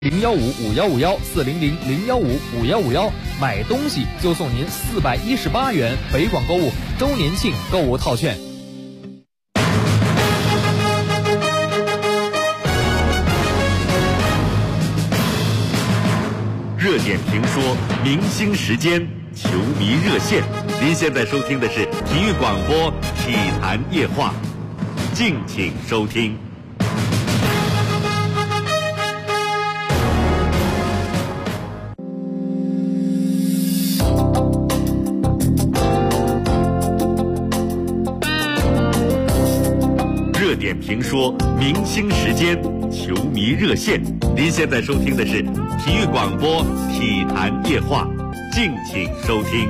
01551514000155151，买东西就送您418元北广购物周年庆购物套券。 热点评说，明星时间，球迷热线。您现在收听的是体育广播体坛夜话，敬请收听。热点评说，明星时间，球迷热线。您现在收听的是体育广播体坛夜话，敬请收听。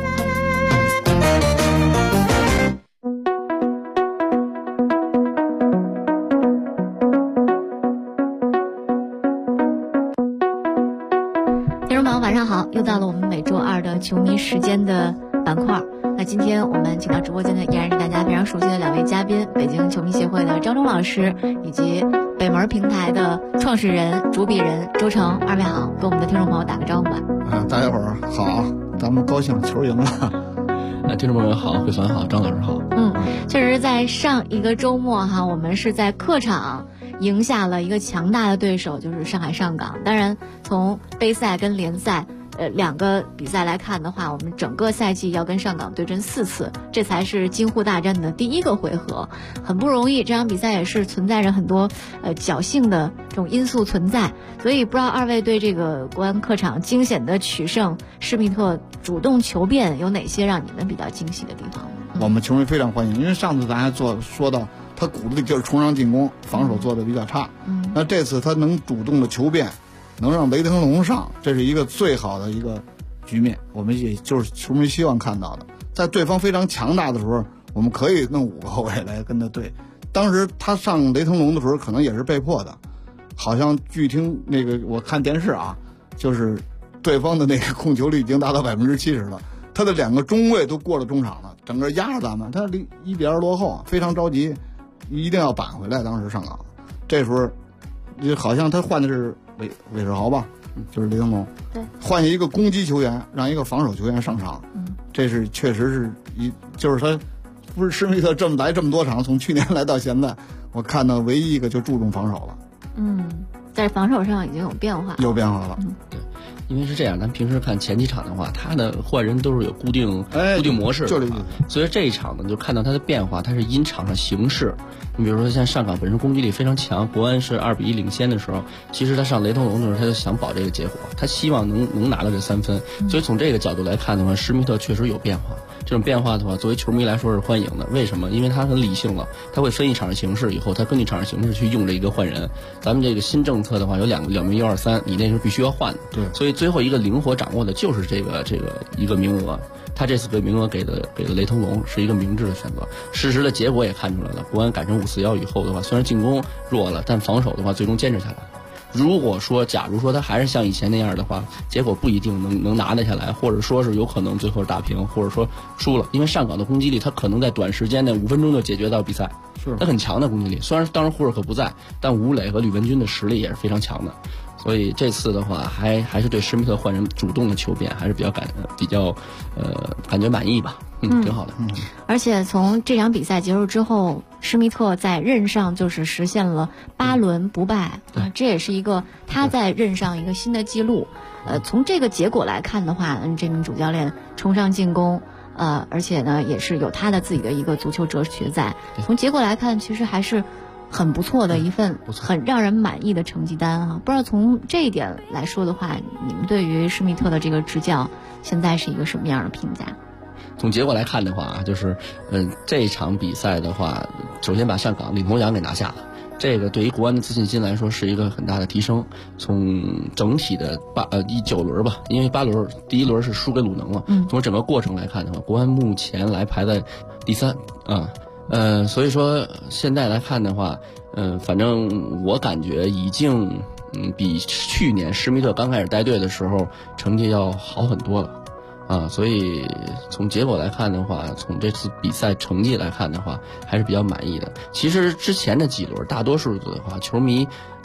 听众朋友晚上好，又到了我们每周二的球迷时间的板块。那今天我们请到直播间的依然是大家非常熟悉的两位嘉宾，北京球迷协会的张忠老师以及北门平台的创始人主笔人周成。二位好，跟我们的听众朋友打个招呼吧。 大家伙儿好，咱们高兴球赢了。 听众朋友好，慧凡好，张老师好。 确实在上一个周末哈，我们是在客场赢下了一个强大的对手，就是上海上港。当然从杯赛跟联赛两个比赛来看的话，我们整个赛季要跟上港对阵4次，这才是京沪大战的第一个回合，很不容易。这场比赛也是存在着很多侥幸的这种因素存在，所以不知道二位对这个国安客场惊险的取胜，施密特主动求变有哪些让你们比较惊喜的地方？ 我们球迷非常欢迎，因为上次咱还说到他骨子里就是冲上进攻，防守做的比较差。那这次他能主动的求变，能让雷腾龙上，这是一个最好的一个局面，我们也就是球迷希望看到的。在对方非常强大的时候，我们可以弄5个后卫来跟他对。当时他上雷腾龙的时候，可能也是被迫的，好像据听那个我看电视啊，就是对方的那个控球率已经达到70%了，他的2个中卫都过了中场了，整个压着咱们，他1-2落后，非常着急，一定要扳回来。当时上港，这时候好像他换的是韦世豪吧，就是雷腾龙，对，换一个攻击球员，让一个防守球员上场，这是确实是就是他不是施密特这么多场，从去年来到现在，我看到唯一一个就注重防守了。 在防守上已经有变化了。 对，因为是这样，咱平时看前几场的话，他的换人都是有固定模式的，所以这一场呢，就看到他的变化，他是因场上形势。你比如说像上港本身攻击力非常强，国安是2-1领先的时候，其实他上雷腾龙的时候，他就想保这个结果，他希望能拿到这3分。所以从这个角度来看的话，施密特确实有变化。这种变化的话，作为球迷来说是欢迎的。为什么？因为他很理性了，他会分析场上形势以后，他根据场上形势去用这一个换人。咱们这个新政策的话，有2名1-2-3，你那是必须要换的。 对， 所以最后一个灵活掌握的就是这个一个名额。他这次给名额给的雷腾龙是一个明智的选择。事实的结果也看出来了，国安改成5-4-1以后的话，虽然进攻弱了，但防守的话最终坚持下来。假如说他还是像以前那样的话，结果不一定能拿得下来，或者说是有可能最后打平，或者说输了。因为上港的攻击力，他可能在短时间内5分钟就解决到比赛，他很强的攻击力。虽然当时胡尔克不在，但吴磊和吕文君的实力也是非常强的。所以这次的话，还是对施密特换人主动的求变，还是比较感觉满意吧。挺好的。 而且从这场比赛结束之后，施密特在任上就是实现了8轮不败，这也是一个他在任上一个新的记录。从这个结果来看的话，这名主教练冲上进攻，而且呢也是有他的自己的一个足球哲学在。从结果来看，其实还是很不错的一份很让人满意的成绩单啊！不知道从这一点来说的话，你们对于施密特的这个执教现在是一个什么样的评价？ 从结果来看的话，就是这场比赛的话，首先把上港领头羊给拿下了，这个对于国安的自信心来说是一个很大的提升。从整体的9轮吧，因为8轮第1轮是输给鲁能了，从整个过程来看的话，国安目前来排在第3啊。所以说现在来看的话，反正我感觉已经比去年施密特刚开始带队的时候成绩要好很多了啊。所以从结果来看的话，从这次比赛成绩来看的话，还是比较满意的。其实之前的几轮大多数的话，球迷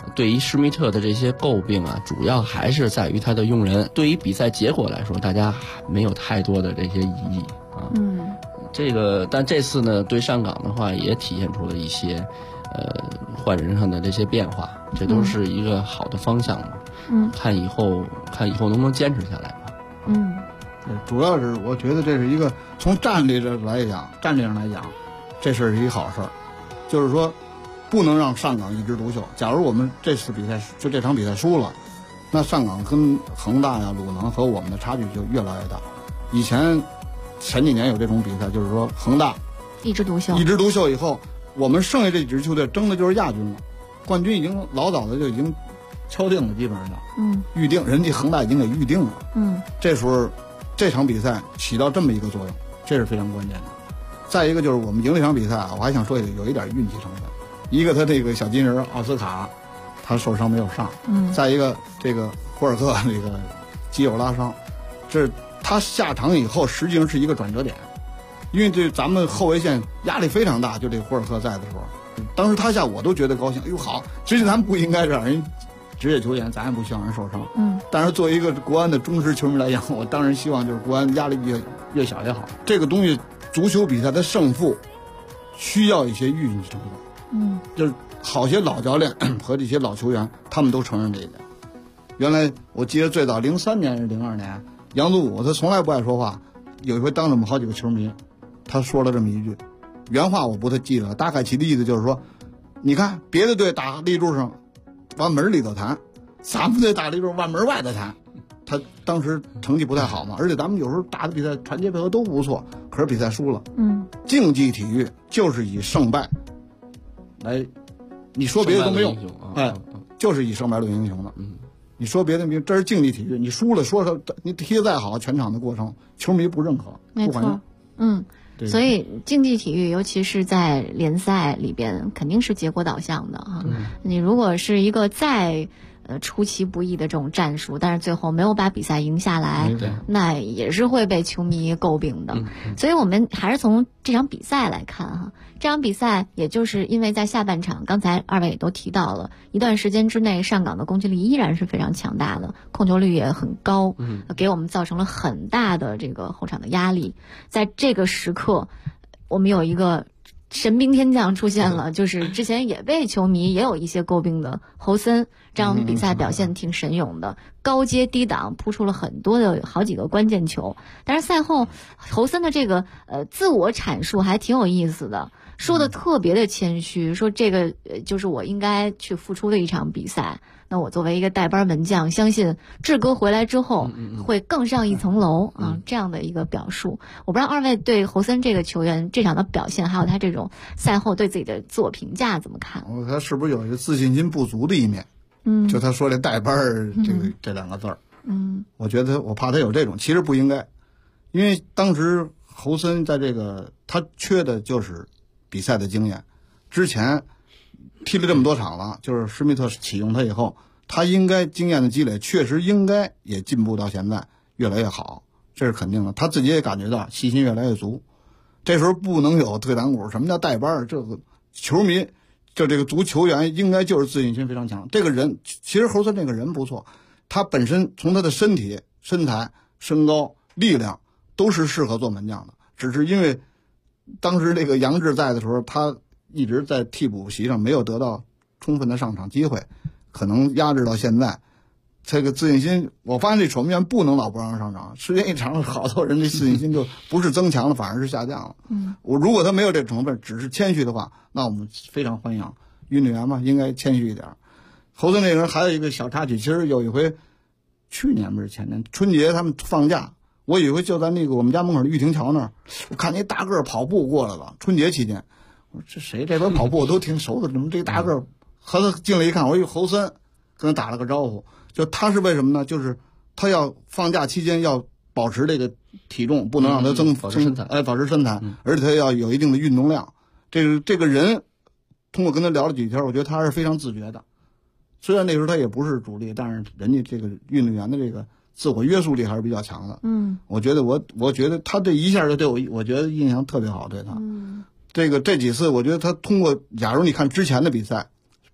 对于施密特的这些诟病啊，主要还是在于他的用人。对于比赛结果来说，大家没有太多的这些异议啊。但这次呢，对上港的话也体现出了一些换人上的这些变化，这都是一个好的方向嘛。看以后能不能坚持下来吧。 对，主要是我觉得这是一个从战略上来讲，这事是一好事儿，就是说不能让上港一枝独秀。假如我们这次比赛就这场比赛输了，那上港跟恒大呀、鲁能和我们的差距就越来越大。前几年有这种比赛，就是说恒大一枝独秀以后，我们剩下这几支球队争的就是亚军了，冠军已经老早的就已经敲定了，基本上预定，人家恒大已经给预定了。这时候这场比赛起到这么一个作用，这是非常关键的。再一个就是我们赢这场比赛啊，我还想说有一点运气成分。一个他这个小金人奥斯卡，他受伤没有上。再一个这个霍尔克这个肌肉拉伤，这他下场以后实际上是一个转折点，因为这咱们后卫线压力非常大，就这霍尔克在的时候，当时他下我都觉得高兴。哎呦好，其实咱们不应该让人职业球员，咱也不希望人受伤。但是作为一个国安的忠实球迷来讲，我当然希望就是国安压力越小越好。这个东西足球比赛的胜负需要一些运气成分。就是好些老教练和这些老球员，他们都承认这一点。原来我记得最早03年还是02年，杨祖武他从来不爱说话，有一回当着我们好几个球迷，他说了这么一句，原话我不太记得了，大概其的意思就是说，你看别的队打立柱上往门里头弹，咱们队打立柱往门外头弹。他当时成绩不太好嘛，而且咱们有时候打的比赛传接配合都不错，可是比赛输了。竞技体育就是以胜败来，你说别的都没用，就是以胜败论英雄的。你说别的没用，这是竞技体育，你输了说你踢得再好，全场的过程球迷不认可， 没错。所以竞技体育，尤其是在联赛里边，肯定是结果导向的哈。你如果是一个再出其不意的这种战术，但是最后没有把比赛赢下来，那也是会被球迷诟病的。所以我们还是从这场比赛来看哈，这场比赛也就是因为在下半场，刚才二位也都提到了，一段时间之内上港的攻击力依然是非常强大的，控球率也很高，给我们造成了很大的这个后场的压力。在这个时刻，我们有一个神兵天将出现了，就是之前也被球迷也有一些诟病的侯森，这场比赛表现挺神勇的，高接低挡扑出了好几个关键球。但是赛后侯森的这个自我阐述还挺有意思的，说的特别的谦虚，说这个就是我应该去付出的一场比赛。那我作为一个带班门将，相信志哥回来之后会更上一层楼啊，这样的一个表述。我不知道二位对侯森这个球员这场的表现，还有他这种赛后对自己的自我评价怎么看？ 他是不是有一个自信心不足的一面？就他说这带班这两个字儿，我觉得我怕他有这种，其实不应该，因为当时侯森在这个他缺的就是比赛的经验，之前踢了这么多场了，就是施密特启用他以后，他应该经验的积累确实应该也进步到现在越来越好，这是肯定的。他自己也感觉到信心越来越足，这时候不能有退堂鼓。什么叫带班？这个球迷就这个足球员应该就是自信心非常强。这个人其实侯森这个人不错，他本身从他的身体、身材、身高、力量都是适合做门将的，只是因为当时这个杨志在的时候，他一直在替补席上没有得到充分的上场机会，可能压制到现在。这个自信心，我发现这守门员不能老不让上场，时间一长，好多人的自信心就不是增强了，反而是下降了。如果他没有这成分，只是谦虚的话，那我们非常欢迎。运动员嘛，应该谦虚一点。侯森这个人还有一个小插曲，其实有一回，去年不是前年春节他们放假，我有一回就在那个我们家门口的玉亭桥那儿，我看那大个跑步过来了，春节期间。我说这谁？这边跑步我都挺熟的，怎么这大个和他进来一看，我有侯森，跟他打了个招呼。就他是为什么呢？就是他要放假期间要保持这个体重，不能让他保持身材，而且他要有一定的运动量。这个人通过跟他聊了几天，我觉得他是非常自觉的。虽然那时候他也不是主力，但是人家这个运动员的这个自我约束力还是比较强的。我觉得他这一下就对我觉得印象特别好，对他。这几次我觉得他通过，假如你看之前的比赛，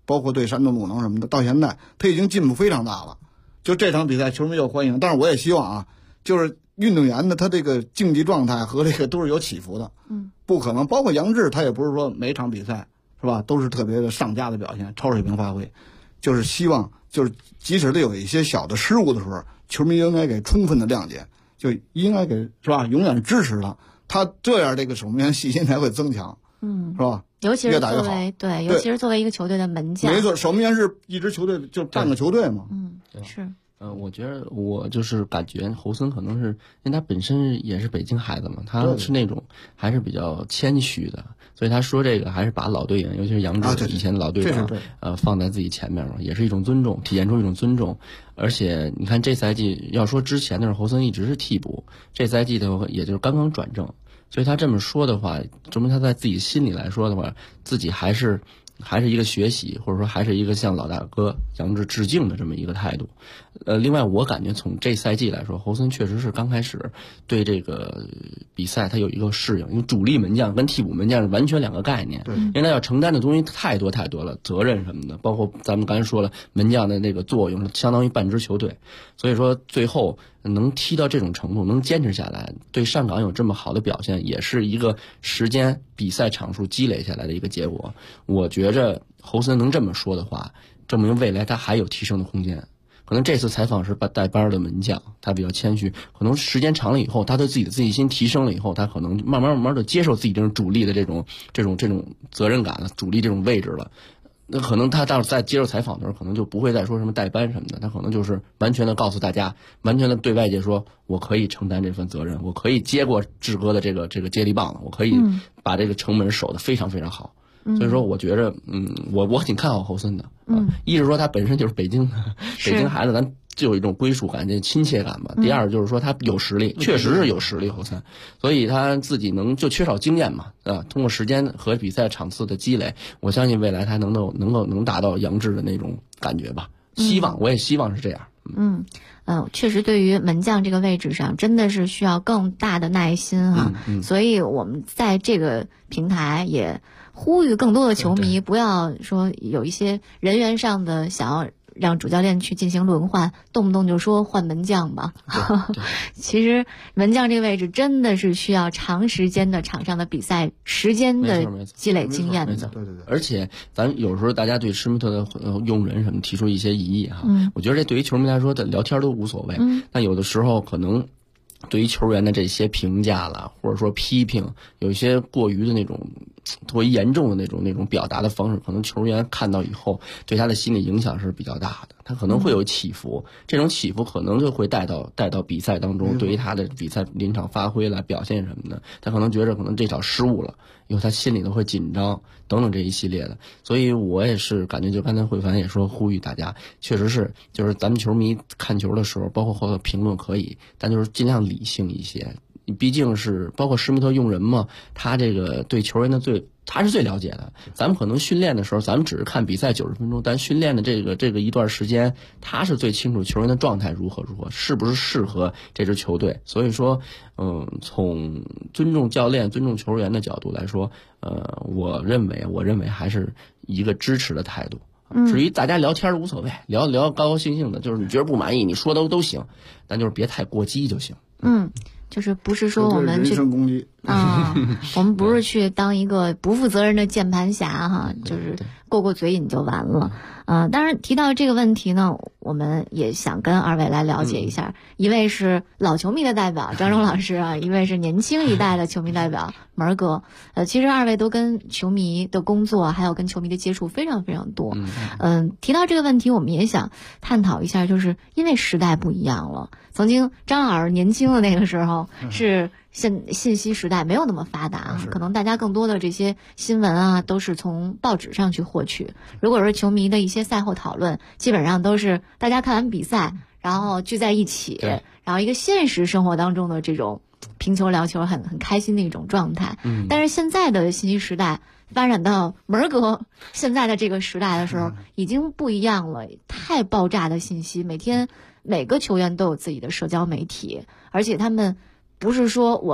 包括对山东鲁能什么的，到现在他已经进步非常大了。就这场比赛球迷又欢迎，但是我也希望啊，就是运动员的他这个竞技状态和这个都是有起伏的，不可能，包括杨志他也不是说每场比赛是吧都是特别的上佳的表现，超水平发挥，就是希望就是即使他有一些小的失误的时候，球迷应该给充分的谅解，就应该给是吧，永远支持他这样这个守门员信心才会增强，是吧？ 尤其是作为对，尤其是作为一个球队的门将， 没错，守门员是一支球队就半个球队嘛， 是。 我觉得我就是感觉侯森可能是因为他本身也是北京孩子嘛，他是那种还是比较谦虚的，所以他说这个还是把老队员，尤其是杨志以前的老队长，放在自己前面嘛，也是一种尊重，体现出一种尊重。而且你看这赛季，要说之前的时候侯森一直是替补，这赛季的话也就是刚刚转正，所以他这么说的话，证明他在自己心里来说的话，自己还是一个学习，或者说还是一个向老大哥杨志致敬的这么一个态度。另外我感觉从这赛季来说，侯森确实是刚开始对这个比赛他有一个适应，因为主力门将跟替补门将是完全两个概念，因为他要承担的东西太多了，责任什么的，包括咱们刚才说了门将的那个作用相当于半支球队，所以说最后能踢到这种程度，能坚持下来，对上港有这么好的表现，也是一个时间比赛场数积累下来的一个结果。我觉着侯森能这么说的话，证明未来他还有提升的空间。可能这次采访是带班的门将，他比较谦虚，可能时间长了以后，他对自己的自信心提升了以后，他可能慢慢的接受自己这种主力的这种责任感了，主力这种位置了。那可能他到在接受采访的时候，可能就不会再说什么代班什么的，他可能就是完全的告诉大家，完全的对外界说，我可以承担这份责任，我可以接过志哥的这个接力棒了，我可以把这个城门守得非常非常好。所以说我觉着我挺看好侯森的，一是说他本身就是北京孩子，咱就有一种归属感，这亲切感吧。第二就是说他有实力，确实是有实力侯森，所以他自己就缺少经验嘛，通过时间和比赛场次的积累，我相信未来他能达到杨志的那种感觉吧。我也希望是这样。 确实对于门将这个位置上真的是需要更大的耐心哈，所以我们在这个平台也呼吁更多的球迷不要说有一些人员上的想要让主教练去进行轮换，动不动就说换门将吧。其实门将这个位置真的是需要长时间的场上的比赛时间的积累经验的。 对。 而且咱有时候大家对施密特的用人什么提出一些疑义哈，我觉得这对于球迷来说的聊天都无所谓，但有的时候可能对于球员的这些评价了，或者说批评，有一些过于的那种特别严重的那种表达的方式，可能球员看到以后对他的心理影响是比较大的，他可能会有起伏，这种起伏可能就会带到比赛当中，对于他的比赛临场发挥来表现什么的，他可能觉得可能这场失误了，以后他心里头会紧张等等这一系列的。所以我也是感觉，就刚才慧凡也说呼吁大家，确实是就是咱们球迷看球的时候，包括后头评论可以，但就是尽量理性一些。毕竟是包括施密特用人嘛，他这个对球员的他是最了解的。咱们可能训练的时候，咱们只是看比赛90分钟，但训练的这个一段时间，他是最清楚球员的状态如何，是不是适合这支球队。所以说，从尊重教练、尊重球员的角度来说，我认为还是一个支持的态度。至于大家聊天无所谓，聊高高兴兴的，就是你觉得不满意，你说都行，但就是别太过激就行。 就是不是说我们去人身攻击我们不是去当一个不负责任的键盘侠哈，就是过嘴瘾就完了。当然提到这个问题呢，我们也想跟二位来了解一下，一位是老球迷的代表张荣老师啊，一位是年轻一代的球迷代表门哥。其实二位都跟球迷的工作还有跟球迷的接触非常非常多。提到这个问题，我们也想探讨一下，就是因为时代不一样了。曾经张老师年轻的那个时候是信息时代没有那么发达，可能大家更多的这些新闻啊都是从报纸上去获取。如果是球迷的一些赛后讨论，基本上都是大家看完比赛然后聚在一起，然后一个现实生活当中的这种评球聊球很开心的一种状态。但是现在的信息时代发展到门哥现在的这个时代的时候，已经不一样了，太爆炸的信息，每天每个球员都有自己的社交媒体，而且他们不是说我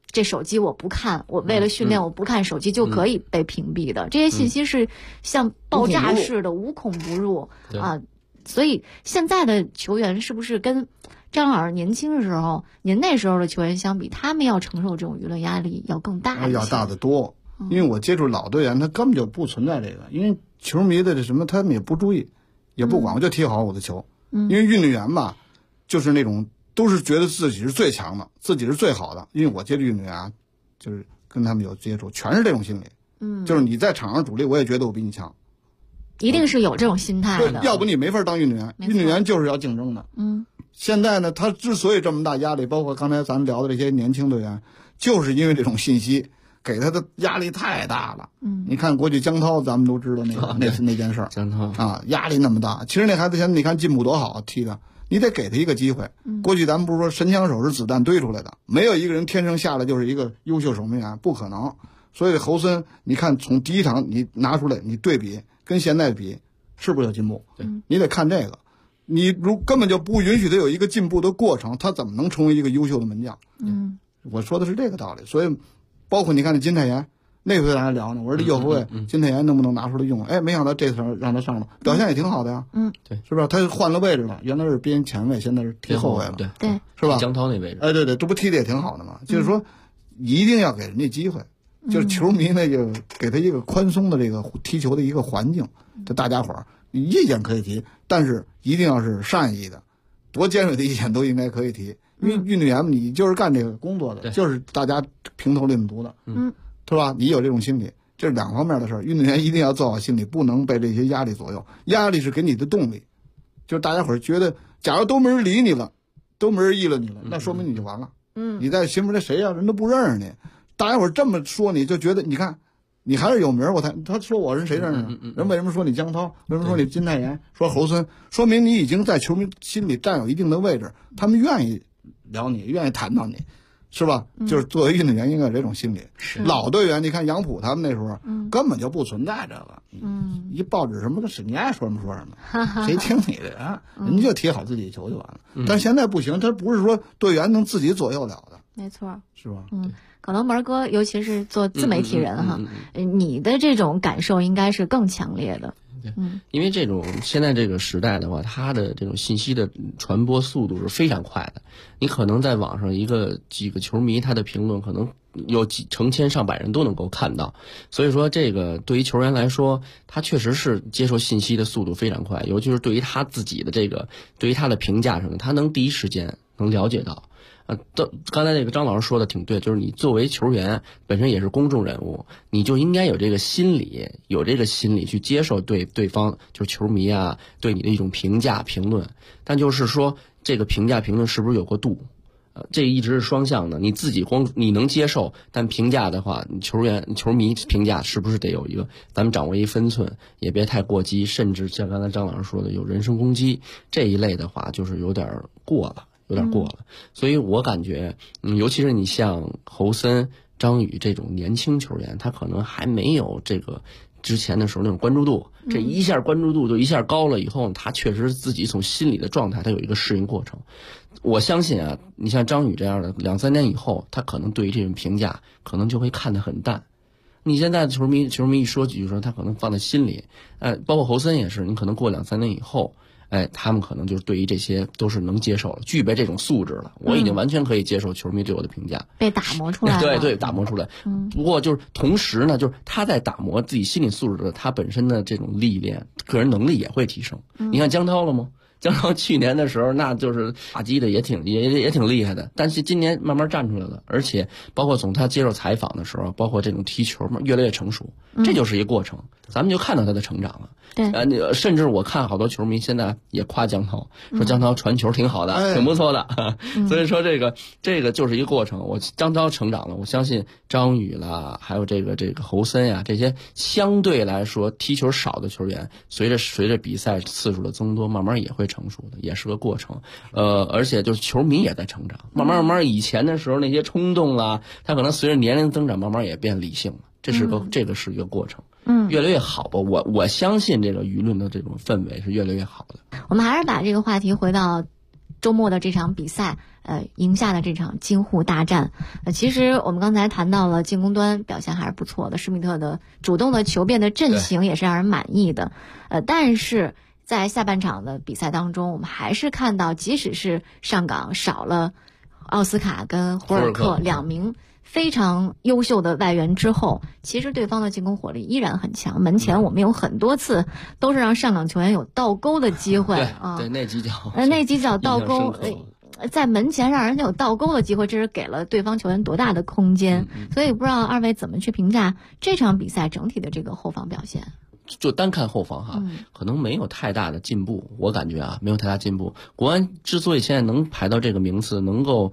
这手机我不看，我为了训练我不看手机就可以被屏蔽的，这些信息是像爆炸似的无孔不入啊。所以现在的球员是不是跟张老师年轻的时候，您那时候的球员相比，他们要承受这种舆论压力要更大一些？ 要大得多。因为我接触老队员，他根本就不存在这个，因为球迷的这什么他们也不注意，也不管，我就踢好我的球。因为运动员吧，就是那种都是觉得自己是最强的，自己是最好的。因为我接触运动员，就是跟他们有接触，全是这种心理。就是你在场上主力，我也觉得我比你强。 一定是有这种心态的， 要不你没法当运动员。运动员就是要竞争的。现在呢，他之所以这么大压力，包括刚才咱聊的这些年轻队员，就是因为这种信息给他的压力太大了。你看过去江涛，咱们都知道那件事儿， 江涛啊，压力那么大。其实那孩子现在你看进步多好，踢的，你得给他一个机会。过去咱们不是说神枪手是子弹堆出来的，没有一个人天生下来就是一个优秀守门员，不可能。所以侯森，你看从第一场你拿出来，你对比跟现在比，是不是有进步？你得看这个。你根本就不允许他有一个进步的过程，他怎么能成为一个优秀的门将？我说的是这个道理。所以，包括你看这金泰妍，那回咱还聊呢，我说这右后卫金泰妍能不能拿出来用？哎，没想到这次让他上了，表现也挺好的呀。 对， 是吧？他换了位置了，原来是边前卫，现在是踢后卫了。 对， 是吧？ 江涛那位置。 哎，对，这不踢的也挺好的嘛。就是说，一定要给人家机会。就是球迷呢，就给他一个宽松的这个踢球的一个环境，就大家伙儿意见可以提，但是一定要是善意的，多尖锐的意见都应该可以提。因为运动员你就是干这个工作的，就是大家评头论足的，是吧？你有这种心理，这是两方面的事儿。运动员一定要做好心理，不能被这些压力左右。压力是给你的动力，就是大家伙儿觉得，假如都没人理你了，都没人议论你了，那说明你就完了。你在新闻里谁呀？人都不认识你。大家伙儿这么说，你就觉得你看，你还是有名儿。他说我是谁认识啊？人为什么说你江涛？为什么说你金泰妍？说侯森？说明你已经在球迷心里占有一定的位置，他们愿意聊你，愿意谈到你，是吧？就是作为运动员应该有这种心理。老队员，你看杨浦他们那时候根本就不存在这个。一报纸什么的，你爱说什么说什么，谁听你的啊？人家就踢好自己球就完了。但现在不行，他不是说队员能自己左右了的。 没错， 是吧？ 可能门哥，尤其是做自媒体人哈，你的这种感受应该是更强烈的。 因为这种现在这个时代的话，它的这种信息的传播速度是非常快的。你可能在网上几个球迷他的评论，可能有成千上百人都能够看到。所以说，这个对于球员来说，他确实是接受信息的速度非常快，尤其是对于他自己的对于他的评价什么，他能第一时间能了解到。刚才那个张老师说的挺对，就是你作为球员本身也是公众人物，你就应该有这个心理去接受对方就是球迷啊对你的一种评价评论，但就是说这个评价评论是不是有个度？这一直是双向的，你自己你能接受，但评价的话，球迷评价是不是得有一个，咱们掌握一分寸，也别太过激，甚至像刚才张老师说的有人身攻击这一类的话，就是有点过了。所以我感觉，尤其是你像侯森、张宇这种年轻球员，他可能还没有这个之前的时候那种关注度，这一下关注度就一下高了以后，他确实自己从心理的状态，他有一个适应过程。我相信啊，你像张宇这样的2-3年以后，他可能对于这种评价可能就会看得很淡。你现在球迷一说几句说，他可能放在心里，包括侯森也是，你可能过2-3年以后。他们可能就是对于这些都是能接受了，具备这种素质了。我已经完全可以接受球迷对我的评价， 被打磨出来了。 对，打磨出来。不过就是同时呢，就是他在打磨自己心理素质的，他本身的这种历练，个人能力也会提升。你看江涛了吗？江涛去年的时候，那就是打击的也挺厉害的，但是今年慢慢站出来了，而且包括从他接受采访的时候，包括这种踢球嘛，越来越成熟，这就是一个过程，咱们就看到他的成长了。 对， 甚至我看好多球迷现在也夸江涛，说江涛传球挺好的，挺不错的。所以说这个就是一个过程。江涛成长了，我相信张宇啦，还有这个侯森呀，这些相对来说踢球少的球员，随着比赛次数的增多，慢慢也会成熟的，也是个过程。而且就是球迷也在成长，慢慢以前的时候那些冲动啊，他可能随着年龄增长，慢慢也变理性了。这个是一个过程。越来越好吧。我相信这个舆论的这种氛围是越来越好的。 我们还是把这个话题回到周末的这场比赛，赢下的这场京沪大战。其实我们刚才谈到了进攻端表现还是不错的，施密特的主动的求变的阵型也是让人满意的。但是在下半场的比赛当中，我们还是看到，即使是上港少了奥斯卡跟胡尔克2名非常优秀的外援之后，其实对方的进攻火力依然很强。门前我们有很多次都是让上港球员有倒钩的机会对，那几脚倒钩，在门前让人家有倒钩的机会，这是给了对方球员多大的空间。所以不知道二位怎么去评价这场比赛整体的这个后防表现？ 就单看后防哈，可能没有太大的进步，我感觉没有太大进步。国安之所以现在能排到这个名次，能够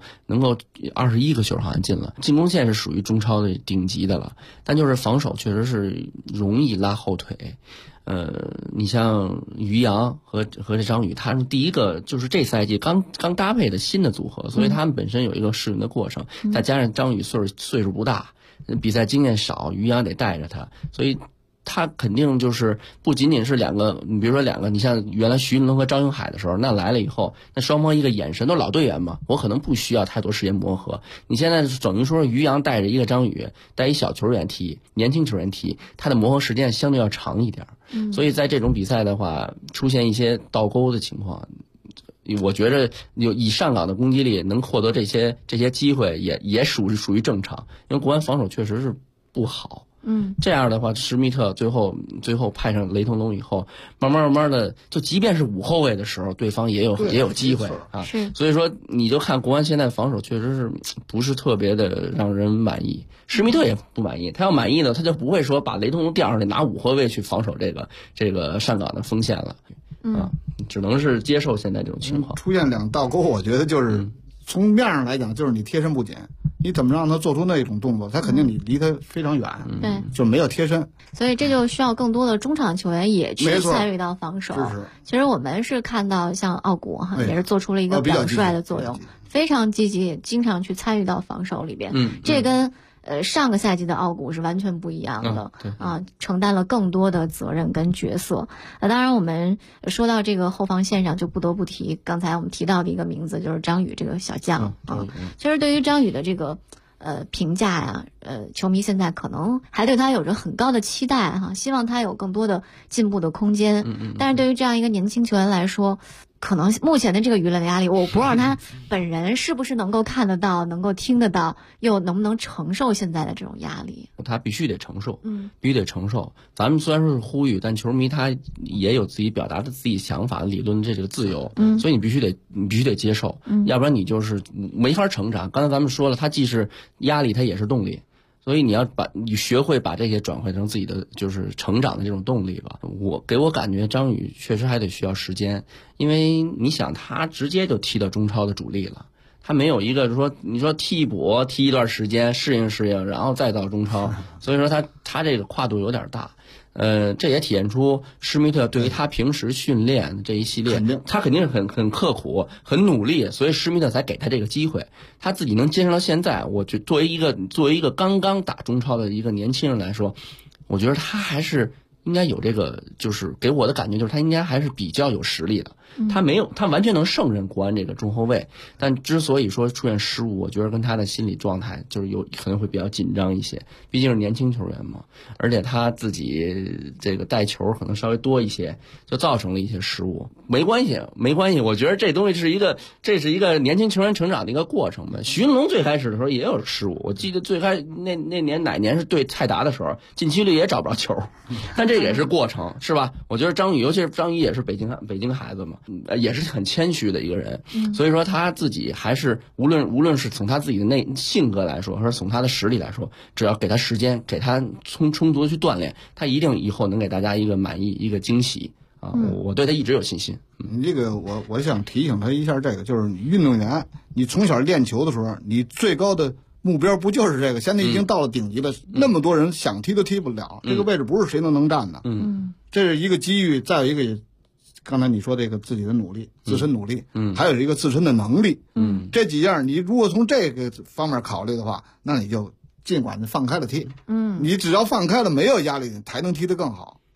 21个球好像进了，进攻线是属于中超的顶级的了，但就是防守确实是容易拉后腿。你像于洋和这张宇，他们第一个就是这赛季刚搭配的新的组合，所以他们本身有一个适应的过程，再加上张宇岁数不大，比赛经验少，于洋得带着他，所以他肯定就是不仅仅是两个，你比如说两个，你像原来徐云龙和张永海的时候，那来了以后，那双方一个眼神都老队员嘛，我可能不需要太多时间磨合。你现在等于说于洋带着一个张宇，带一小球员踢，年轻球员踢，他的磨合时间相对要长一点。所以在这种比赛的话，出现一些倒钩的情况，我觉着以上港的攻击力能获得这些机会也属于正常，因为国安防守确实是不好。这样的话，施密特最后派上雷腾龙以后，慢慢的，就即便是5后卫的时候，对方也有机会啊。所以说，你就看国安现在防守确实是不是特别的让人满意，施密特也不满意。他要满意呢，他就不会说把雷腾龙调上去拿5后卫去防守这个上港的锋线了只能是接受现在这种情况。 出现2倒钩，我觉得就是从面上来讲，就是你贴身不紧。你怎么让他做出那种动作？他肯定你离他非常远， 对， 就没有贴身。 所以这就需要更多的中场球员也去参与到防守。其实我们是看到像奥古也是做出了一个表率的作用，非常积极，经常去参与到防守里边。这跟上个赛季的奥古是完全不一样的承担了更多的责任跟角色。当然我们说到这个后防线上，就不得不提刚才我们提到的一个名字，就是张宇这个小将其实对于张宇的这个评价呀，球迷现在可能还对他有着很高的期待希望他有更多的进步的空间。但是对于这样一个年轻球员来说，可能目前的这个舆论的压力，我不知道他本人是不是能够看得到，能够听得到，又能不能承受现在的这种压力。 他必须得承受，必须得承受。咱们虽然说是呼吁，但球迷他也有自己表达的自己想法、理论的这个自由，所以你必须得接受，要不然你就是没法成长。刚才咱们说了，他既是压力，他也是动力。所以你学会把这些转换成自己的就是成长的这种动力吧。给我感觉张宇确实还得需要时间，因为你想他直接就踢到中超的主力了，他没有一个说你说替补踢一段时间适应，然后再到中超，所以说他这个跨度有点大。这也体现出施密特对于他平时训练这一系列，他肯定是很刻苦、很努力，所以施密特才给他这个机会。他自己能坚持到现在，我觉得作为一个刚刚打中超的一个年轻人来说，我觉得他还是应该有这个，就是给我的感觉就是他应该还是比较有实力的。他完全能胜任国安这个中后卫，但之所以说出现失误，我觉得跟他的心理状态就是可能会比较紧张一些，毕竟是年轻球员嘛，而且他自己这个带球可能稍微多一些，就造成了一些失误。没关系，我觉得这东西这是一个年轻球员成长的一个过程呗。徐云龙最开始的时候也有失误，我记得最开那年哪年是对泰达的时候，禁区里也找不着球，但这也是过程，是吧？我觉得张宇，尤其是张宇也是北京孩子嘛。也是很谦虚的一个人，所以说他自己还是无论是从他自己的性格来说，还是从他的实力来说，只要给他时间，给他充足的去锻炼，他一定以后能给大家一个满意、一个惊喜啊！我对他一直有信心。 你这个我想提醒他一下，这个就是你运动员，你从小练球的时候，你最高的目标不就是这个？现在已经到了顶级了，那么多人想踢都踢不了，这个位置不是谁都能占的。这是一个机遇，再有一个也。刚才你说这个自己的努力，自身努力，还有一个自身的能力，这几样你如果从这个方面考虑的话，那你就尽管放开了踢，你只要放开了，没有压力，你才能踢得更好。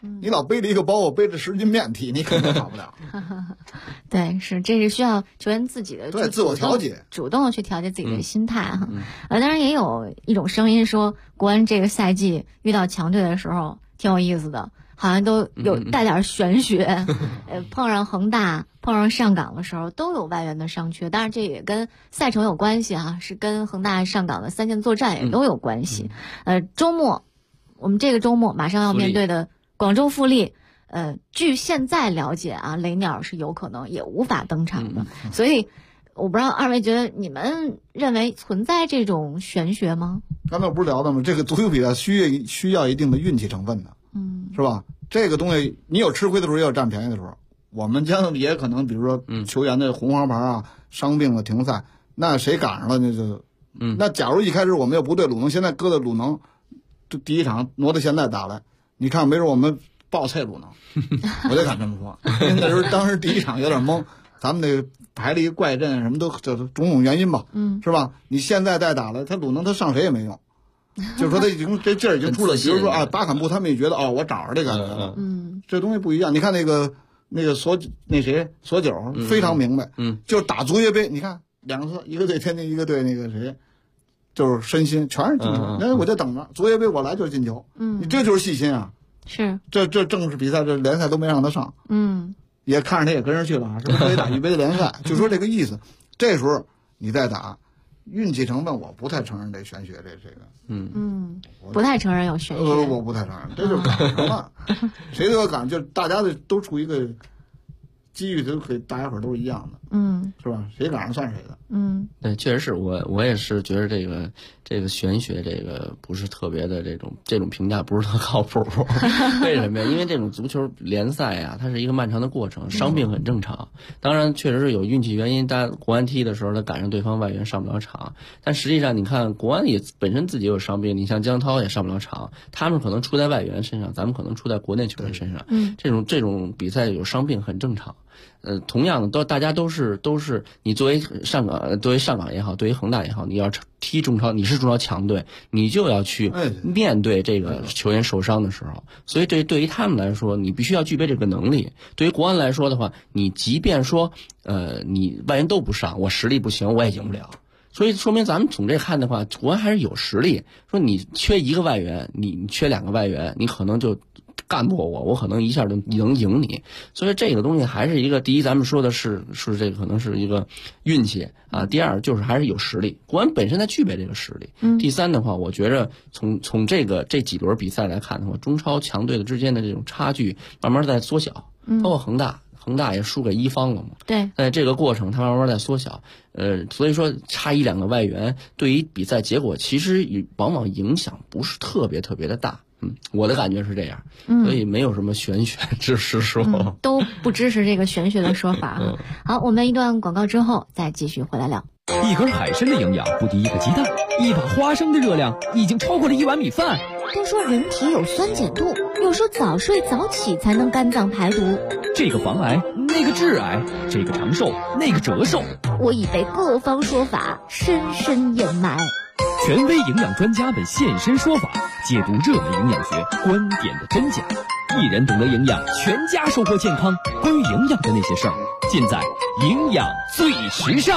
你老背着一个包，我背着10斤面踢，你肯定跑不了。 对，这是需要球员自己的对自我调节， 主动的去调节自己的心态哈。当然也有一种声音说，国安这个赛季遇到强队的时候挺有意思的，好像都有带点玄学。碰上恒大、碰上上港的时候都有外援的伤缺，当然这也跟赛程有关系哈，是跟恒大、上港的3线作战也都有关系。周末我们这个周末马上要面对的广州富力。据现在了解啊，雷鸟是有可能也无法登场的，所以我不知道二位觉得你们认为存在这种玄学吗？ 刚才我不是聊的吗？这个足球比赛需要一定的运气成分的，是吧？这个东西你有吃亏的时候，也有占便宜的时候。我们将也可能，比如说球员的红黄牌啊、伤病了、停赛，那谁赶上了那就，那假如一开始我们又不对鲁能，现在搁在鲁能，就第一场挪到现在打来，你看没准我们爆脆鲁能，我就敢这么说。那时候当时第一场有点懵，咱们那排了一个怪阵，什么都这种种原因吧，是吧？你现在再打了，他鲁能他上谁也没用，就是说他已经这劲儿已经出了。比如说啊，巴坎布他们也觉得我找着这感觉了，这东西不一样。你看那个索九非常明白，就是打足协杯，你看2个一个对天津，一个对那个谁，就是身心全是进球。那我就等着足协杯我来就是进球，你这就是细心啊。是，这正式比赛，这联赛都没让他上，也看着他也跟着去了，是不是可以打预备的联赛？就说这个意思。这时候你再打，运气成分我不太承认这玄学这个， 不太承认有玄学， 我不太承认，这就是赶上了，谁都有赶上，就大家都处于一个机遇，都可以大家伙都是一样的，是吧？谁赶上算谁的。 对，确实是我也是觉得这个玄学这个不是特别的这种评价不是特靠谱。为什么呀？因为这种足球联赛啊，它是一个漫长的过程，伤病很正常。当然确实是有运气原因，大家国安踢的时候他赶上对方外援上不了场，但实际上你看国安也本身自己有伤病，你像姜涛也上不了场，他们可能出在外援身上，咱们可能出在国内球员身上。这种比赛有伤病很正常。同样的大家都是你作为上港也好，对于恒大也好，你要踢中超，你是中超强队，你就要去面对这个球员受伤的时候，所以对于他们来说，你必须要具备这个能力。对于国安来说的话，你即便说你外援都不上，我实力不行，我也赢不了。所以说明咱们从这看的话，国安还是有实力。说你缺一个外援，你缺2个外援，你可能就干不过我可能一下就能赢你。所以这个东西还是一个，第一咱们说的是这个可能是一个运气啊，第二就是还是有实力，国安本身它具备这个实力。第三的话，我觉着从这几轮比赛来看的话，中超强队的之间的这种差距慢慢在缩小，包括恒大也输给一方了嘛。对，在这个过程它慢慢在缩小，所以说差1-2个外援对于比赛结果其实往往影响不是特别特别的大。我的感觉是这样，所以没有什么玄学之说， 都不支持这个玄学的说法。好，我们一段广告之后再继续回来聊。 一根海参的营养不敌一个鸡蛋，一把花生的热量已经超过了1碗米饭。 都说人体有酸碱度，有时候早睡早起才能肝脏排毒。 这个防癌，那个致癌，这个长寿，那个折寿。 我已被各方说法深深掩埋。 权威营养专家们现身说法，解读热门营养学观点的真假。一人懂得营养，全家收获健康。关于营养的那些事儿，尽在营养最时尚。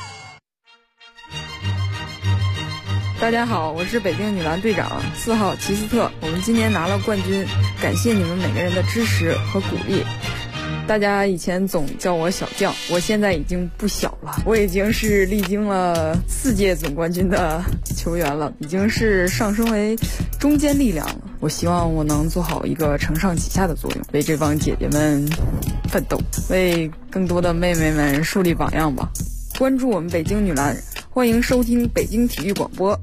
大家好，我是北京女篮队长4号齐斯特，我们今年拿了冠军，感谢你们每个人的支持和鼓励。大家以前总叫我小将，我现在已经不小了，我已经是历经了4届总冠军的球员了，已经是上升为中坚力量了。我希望我能做好一个承上启下的作用，为这帮姐姐们奋斗，为更多的妹妹们树立榜样吧。关注我们北京女篮，欢迎收听北京体育广播。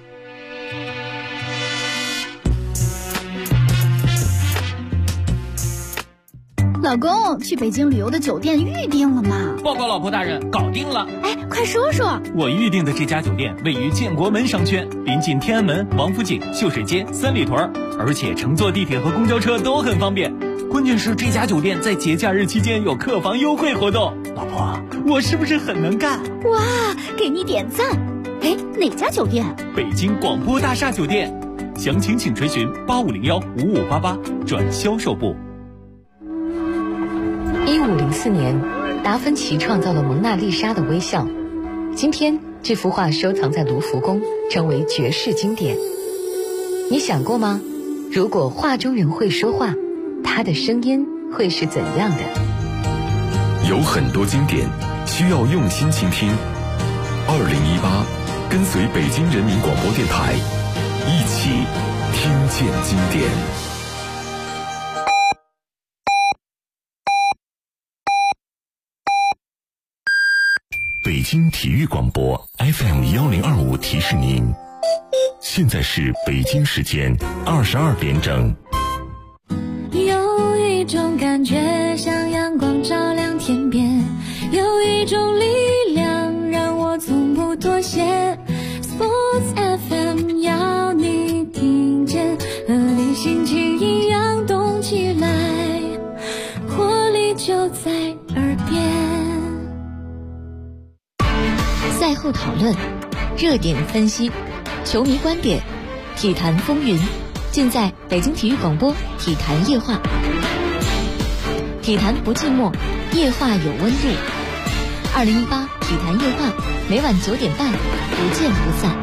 老公，去北京旅游的酒店预定了吗？ 报告老婆大人，搞定了。 哎，快说说。 我预定的这家酒店位于建国门商圈，临近天安门、王府井、秀水街、三里屯，而且乘坐地铁和公交车都很方便。关键是这家酒店在节假日期间有客房优惠活动。老婆，我是不是很能干？ 哇，给你点赞。哎，哪家酒店？ 北京广播大厦酒店。 详情请垂询85015588转销售部。 1504年，达芬奇创造了蒙娜丽莎的微笑。今天，这幅画收藏在卢浮宫，成为绝世经典。你想过吗？如果画中人会说话，他的声音会是怎样的？ 有很多经典需要用心倾听。2018，跟随北京人民广播电台，一起听见经典。北京体育广播 FM1025提示您，现在是北京时间22点整。 有一种感觉像阳光照亮天边，有一种力量让我从不妥协。 Sports FM 要你听见，和你心情一样动起来，活力就在耳边。 赛后讨论，热点分析，球迷观点，体坛风云，尽在北京体育广播体坛夜话。体坛不寂寞，夜话有温度。2018体坛夜话，每晚9点半，不见不散。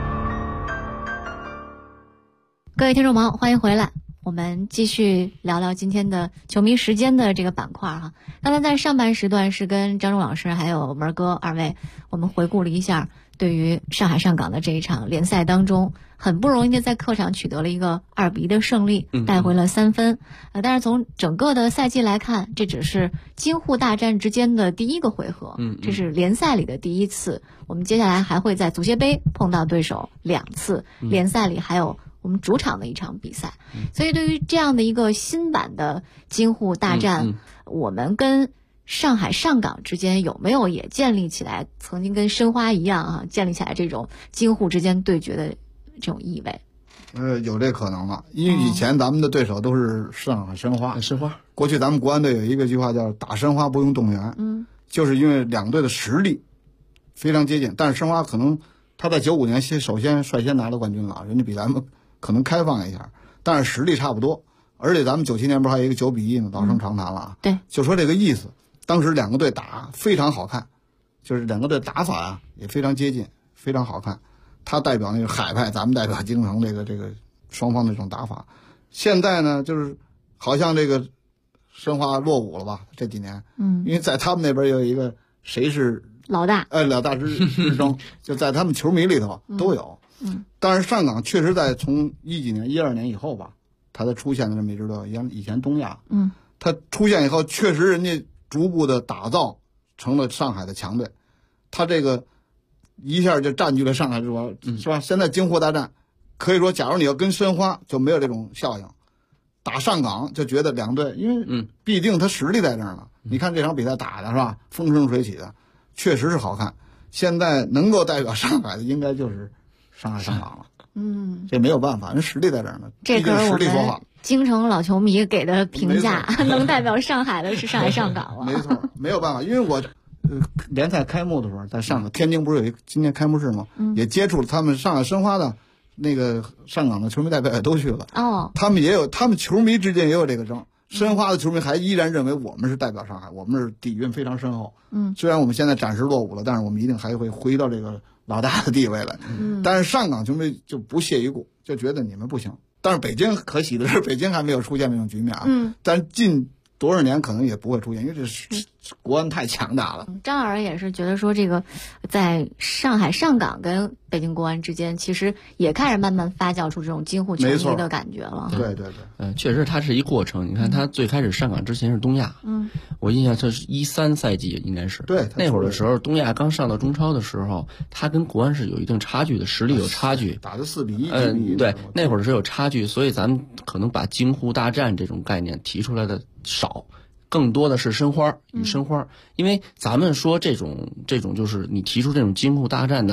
各位听众朋友，欢迎回来。我们继续聊聊今天的球迷时间的这个板块哈。刚才在上半时段是跟张忠老师还有文哥二位，我们回顾了一下对于上海上港的这一场联赛当中，很不容易的在客场取得了一个2-1的胜利，带回了3分。但是从整个的赛季来看，这只是京沪大战之间的第一个回合，这是联赛里的第一次。我们接下来还会在足协杯碰到对手2次，联赛里还有我们主场的一场比赛。所以对于这样的一个新版的京沪大战，我们跟上海上港之间有没有也建立起来曾经跟申花一样啊，建立起来这种京沪之间对决的这种意味？ 有这可能了，因为以前咱们的对手都是上海申花。过去咱们国安队有一个句话叫打申花不用动员，就是因为两队的实力非常接近，但是申花可能他在95年首先率先拿了冠军了，人家比咱们可能开放一下，但是实力差不多。而且咱们97年不是还有一个9-1呢，老生常谈了啊。 对， 就说这个意思。当时两个队打非常好看，就是两个队打法啊也非常接近，非常好看。他代表那个海派，咱们代表京城这个双方的这种打法。现在呢，就是好像这个申花落伍了吧？这几年，因为在他们那边有一个谁是老大， 老大之争，就在他们球迷里头都有。但是上港确实在从10几年、12年以后吧，他的出现的这么一支队，以前东亚，他出现以后，确实人家逐步的打造成了上海的强队，他这个一下就占据了上海之王，是吧？现在京沪大战，可以说，假如你要跟申花，就没有这种效应。打上港就觉得两队，因为毕竟他实力在这儿呢。你看这场比赛打的是吧，风生水起的，确实是好看。现在能够代表上海的，应该就是上海上港了。这没有办法，人实力在这儿呢。 这可是我们实力说话。 京城老球迷给的评价，能代表上海的是上海上港了。 没错，没有办法，因为我联赛开幕的时候在上海，天津不是有一个今年开幕式吗？也接触了他们上海申花的那个上港的球迷代表也都去了。他们也有，他们球迷之间也有这个争。申花的球迷还依然认为我们是代表上海，我们是底蕴非常深厚。虽然我们现在暂时落伍了，但是我们一定还会回到这个老大的地位来。但是上港球迷就不屑一顾，就觉得你们不行。但是北京可喜的是，北京还没有出现这种局面啊。但近多少年可能也不会出现，因为这国安太强大了。 张老师也是觉得说，这个在上海上港跟北京国安之间，其实也开始慢慢发酵出这种京沪球迷的感觉了。 对， 确实它是一过程。你看他最开始上港之前是东亚，我印象这是13赛季应该是。 对， 那会儿的时候，东亚刚上到中超的时候，他跟国安是有一定差距的，实力有差距， 打的4-1。 对，那会儿是有差距，所以咱们可能把京沪大战这种概念提出来的少。更多的是申花与申花，因为咱们说这种就是你提出这种京沪大战的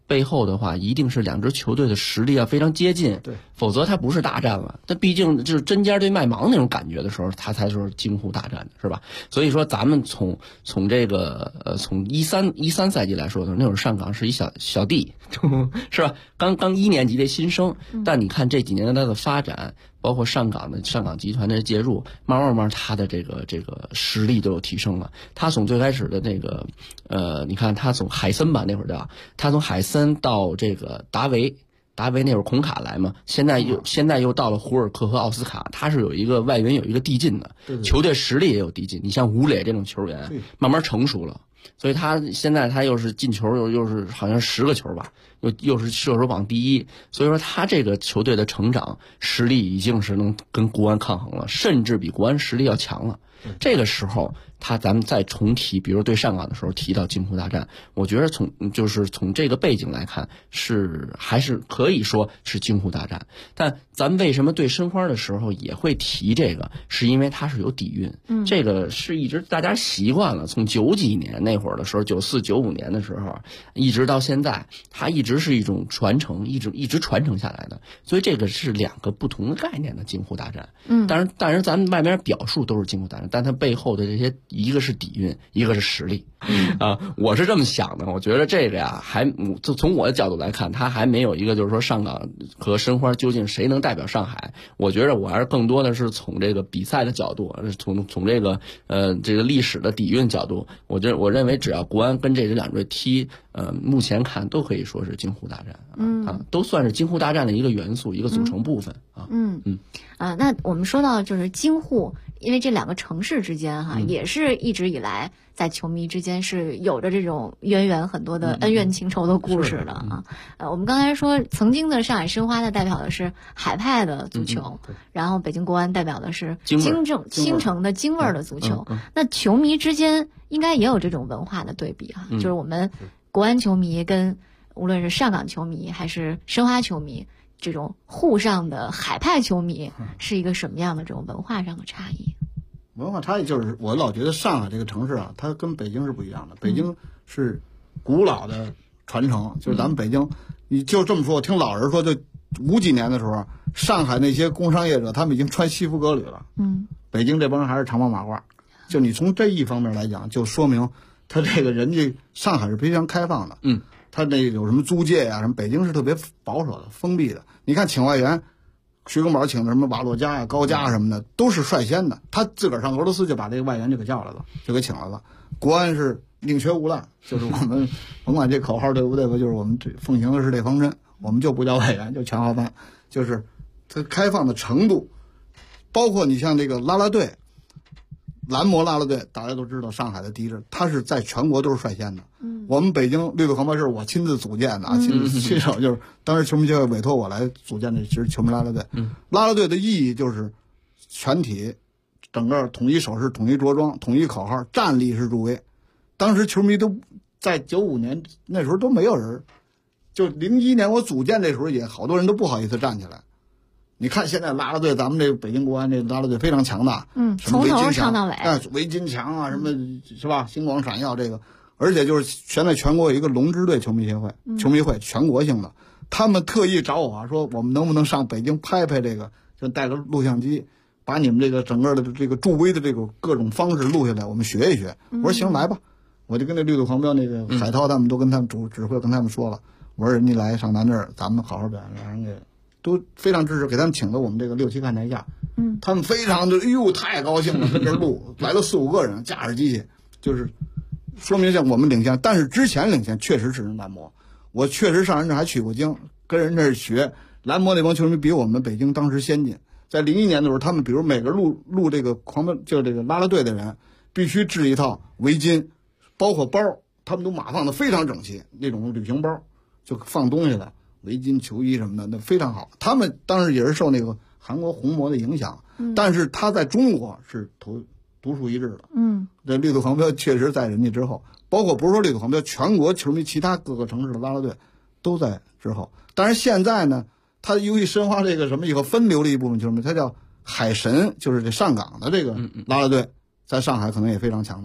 背后的话，一定是两支球队的实力要非常接近， 对， 否则它不是大战了。它毕竟就是针尖对麦芒那种感觉的时候，它才是京沪大战的，是吧？所以说，咱们从这个从13赛季来说的，那会儿上港是一小弟，是吧？刚1年级的新生，但你看这几年它的发展，包括上港集团的介入，慢慢他的这个实力都有提升了。他从最开始的那个你看他从海森吧那会儿叫，他从海森到这个达维那会儿孔卡来嘛，现在又到了胡尔克和奥斯卡，他是有一个外援有一个递进的，球队实力也有递进。你像吴磊这种球员慢慢成熟了，所以他现在他又是进球又是好像10个球吧，又是射手榜第1，所以说他这个球队的成长实力已经是能跟国安抗衡了，甚至比国安实力要强了。这个时候咱们再重提，比如对上港的时候提到京沪大战，我觉得从这个背景来看，还是可以说是京沪大战。但咱们为什么对申花的时候也会提这个，是因为它是有底蕴。这个是一直大家习惯了，从90几年那会儿的时候，94、95年的时候，一直到现在，它一直是一种传承，一直传承下来的。所以这个是2个不同的概念的京沪大战。当然咱们外面表述都是京沪大战，但它背后的这些，一个是底蕴，一个是实力我是这么想的。我觉得这个呀，从我的角度来看，它还没有一个就是说上港和申花究竟谁能代表上海。我觉得我还是更多的是从这个比赛的角度，从这个历史的底蕴角度，我认为只要国安跟这2队踢，目前看都可以说是京沪大战都算是京沪大战的一个元素，一个组成部分那我们说到就是京沪，因为这2个城市之间也是一直以来在球迷之间是有着这种渊源很多的恩怨情仇的故事的我们刚才说曾经的上海申花代表的是海派的足球，然后北京国安代表的是京城的京味儿的足球。那球迷之间应该也有这种文化的对比就是我们国安球迷跟无论是上港球迷还是申花球迷，这种沪上的海派球迷是一个什么样的这种文化上的差异？ 文化差异就是我老觉得上海这个城市它跟北京是不一样的。北京是古老的传承，就是咱们北京，你就这么说，我听老人说，就50几年的时候，上海那些工商业者他们已经穿西服革履了，北京这帮人还是长袍马褂。就你从这一方面来讲，就说明他这个人家上海是非常开放的，他那有什么租界呀什么，北京是特别保守的、封闭的。你看请外援，徐根宝请的什么瓦洛加呀、高加什么的，都是率先的，他自个儿上俄罗斯就把这个外援就给叫来了，就给请来了。国安是宁缺毋滥，就是我们甭管这口号对不对吧，就是我们这奉行的是这方针，我们就不叫外援，就全华班，就是它开放的程度。包括你像这个啦啦队，蓝魔啦啦队，大家都知道上海的第一支，它是在全国都是率先的。我们北京绿队黄牌是我亲自组建的亲自亲手，就是当时球迷协会委托我来组建的其实球迷啦啦队。啦啦队的意义就是全体整个统一手势、统一着装、统一口号，站立式助威。当时球迷都在95年那时候都没有人，就01年我组建这时候也好多人都不好意思站起来。你看现在啦啦队，咱们这北京国安这啦啦队非常强大， 从头唱到尾， 围巾墙啊，什么是吧？星光闪耀这个，而且就是现在全国有一个龙之队球迷协会、球迷会全国性的，他们特意找我说，我们能不能上北京拍这个，就带个录像机，把你们这个整个的这个助威的这个各种方式录下来，我们学一学。我说行，来吧，我就跟那绿队狂飙那个海涛他们都跟他们指挥跟他们说了，我说人家来上咱这儿，咱们好好表演，让人给。都非常支持，给他们请到我们这个6、7看台下，他们非常的太高兴了，跟这录来了4、5个人，驾驶机器，就是说明像我们领先，但是之前领先确实是蓝魔，我确实上人这还取过经，跟人这学蓝魔那帮球迷比我们北京当时先进，在01年的时候，他们比如每个录这个狂奔就这个啦啦队的人，必须制一套围巾，包括包，他们都码放的非常整齐，那种旅行包就放东西的。围巾、球衣什么的，那非常好。他们当时也是受那个韩国红魔的影响，但是他在中国是独树一帜的。这绿队黄标确实在人家之后，包括不是说绿队黄标，全国球迷其他各个城市的啦啦队都在之后。但是现在呢，他由于申花这个什么以后分流了一部分球迷，他叫海神，就是这上港的这个啦啦队，在上海可能也非常强大。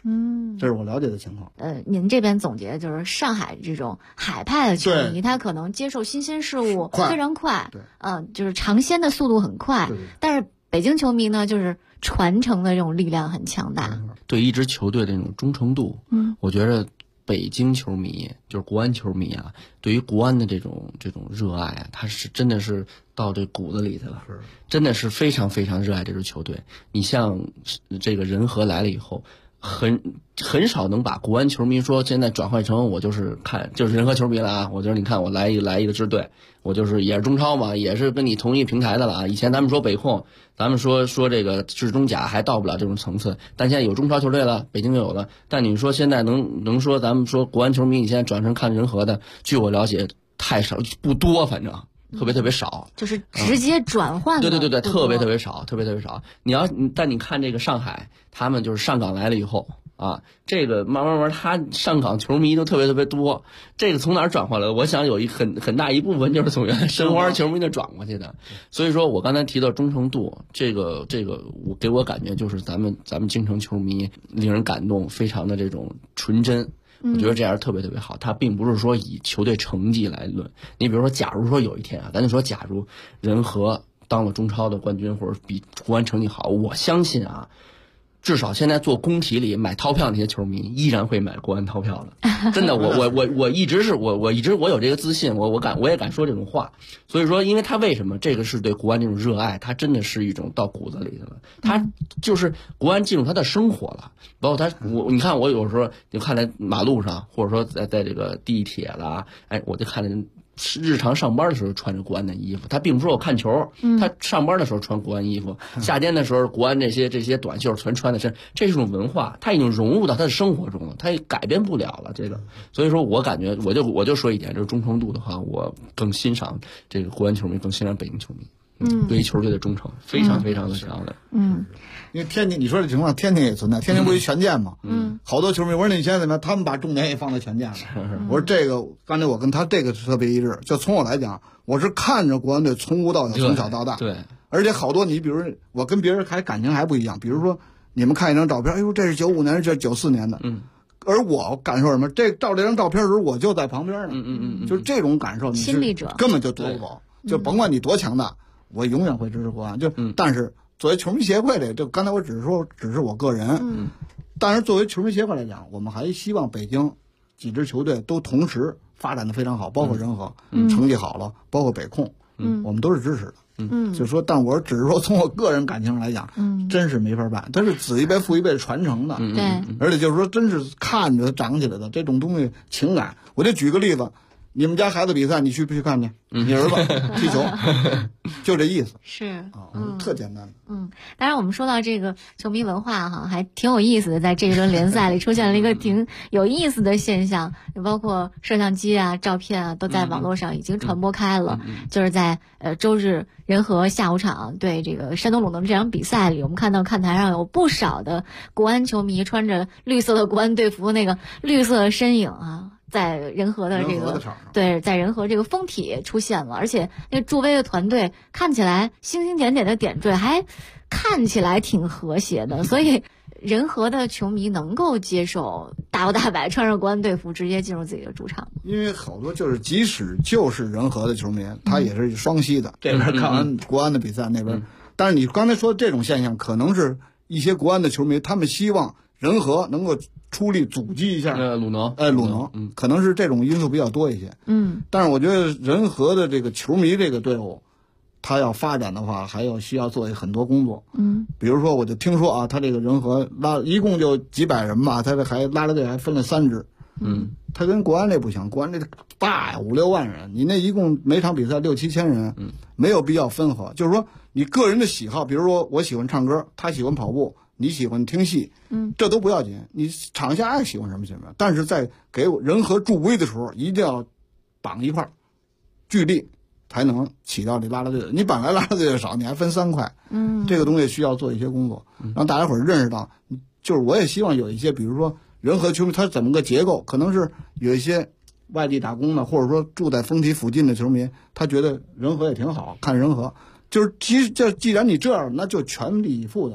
这是我了解的情况。 您这边总结就是上海这种海派的球迷，他可能接受新鲜事物非常快，就是尝鲜的速度很快。但是北京球迷呢，就是传承的这种力量很强大。 对一支球队的那种忠诚度，我觉得北京球迷就是国安球迷啊，对于国安的这种热爱啊，他是真的是到这骨子里去了，真的是非常非常热爱这支球队。你像这个人和来了以后，很少能把国安球迷说现在转换成我就是人和球迷了啊，我就是你看我来一个支队，我就是也是中超嘛，也是跟你同一平台的了啊。以前咱们说北控，咱们说这个至中甲还到不了这种层次，但现在有中超球队了，北京就有了。但你说现在能说咱们说国安球迷你现在转成看人和的，据我了解太少，不多，反正特别少， 就是直接转换的。 对，特别少。但你看这个上海，他们就是上港来了以后啊，这个慢慢他上港球迷都特别多。这个从哪儿转过来的？我想有很大一部分就是从原来申花球迷那转过去的。所以说我刚才提到忠诚度，这个我给我感觉就是咱们京城球迷令人感动，非常的这种纯真。我觉得这样特别好，他并不是说以球队成绩来论。你比如说，假如说有一天啊，咱就说假如人和当了中超的冠军，或者比国安成绩好，我相信啊，至少现在做工体里买套票那些球迷依然会买国安套票的。真的，我一直有这个自信，我也敢说这种话。所以说，因为他为什么这个是对国安这种热爱，他真的是一种到骨子里的了，他就是国安进入他的生活了。包括你看我有时候就看在马路上，或者说在这个地铁啦，我就看见日常上班的时候穿着国安的衣服，他并不是说我看球，他上班的时候穿国安衣服，夏天的时候国安这些短袖全穿的身，这是一种文化，他已经融入到他的生活中了，他也改变不了了这个。所以说我感觉我就说一点，就是忠诚度的话，我更欣赏这个国安球迷，更欣赏北京球迷。对于球队的忠诚非常非常的强的。 因为天津，你说这情况，天津也存在，天津不是权健吗？好多球迷，我说你现在怎么样？他们把重点也放在权健了。我说这个，刚才我跟他这个特别一致。就从我来讲，我是看着国安队从无到有，从小到大。对。而且好多你比如我跟别人感情还不一样，比如说你们看一张照片，哎呦，这是95年，这是94年的。而我感受什么？照这张照片的时候，我就在旁边呢。就是这种感受，你亲历者根本就夺不走。就甭管你多强大。我永远会支持国安，但是作为球迷协会的，就刚才我只是我个人，但是作为球迷协会来讲，我们还希望北京几支球队都同时发展的非常好，包括人和成绩好了，包括北控，我们都是支持的。就说，但我只是说从我个人感情上来讲，真是没法办，它是子一辈父一辈传承的，而且就是说，真是看着长起来的这种东西情感。我就举个例子。你们家孩子比赛，你去不去看去？你儿子踢球，就这意思。 是特简单。 当然我们说到这个球迷文化哈，还挺有意思的，在这一轮联赛里出现了一个挺有意思的现象，包括摄像机啊、照片啊，都在网络上已经传播开了。就是在周日人和下午场对这个山东鲁能这场比赛里，我们看到看台上有不少的国安球迷穿着绿色的国安队服，那个绿色的身影啊。在人和的这个在人和这个封体出现了，而且那个助威的团队看起来星星点点的点缀，还看起来挺和谐的，所以人和的球迷能够接受大摇大摆穿着国安队服直接进入自己的主场。 因为好多就是即使就是人和的球迷，他也是双息的，这边看完国安的比赛，那边。但是你刚才说的这种现象，可能是一些国安的球迷，他们希望人和能够出力阻击一下鲁能， 可能是这种因素比较多一些。但是我觉得人和的这个球迷这个队伍，他要发展的话，还需要做很多工作。比如说我就听说啊，他这个人和一共就几百人吧，他这还拉拉队还分了3支。他跟国安这不行，国安这大呀，5、6万人，你那一共每场比赛6、7千人，没有必要分合。就是说你个人的喜好，比如说我喜欢唱歌，他喜欢跑步。你喜欢听戏，这都不要紧。你场下爱喜欢什么，但是在给人和助威的时候，一定要绑一块，聚力才能起到这拉拉队的。你本来拉拉队的少，你还分3块，这个东西需要做一些工作，让大家伙认识到。就是我也希望有一些，比如说人和球迷，他怎么个结构，可能是有一些外地打工的，或者说住在丰体附近的球迷，他觉得人和也挺好看，人和就是既然你这样，那就全力以赴的。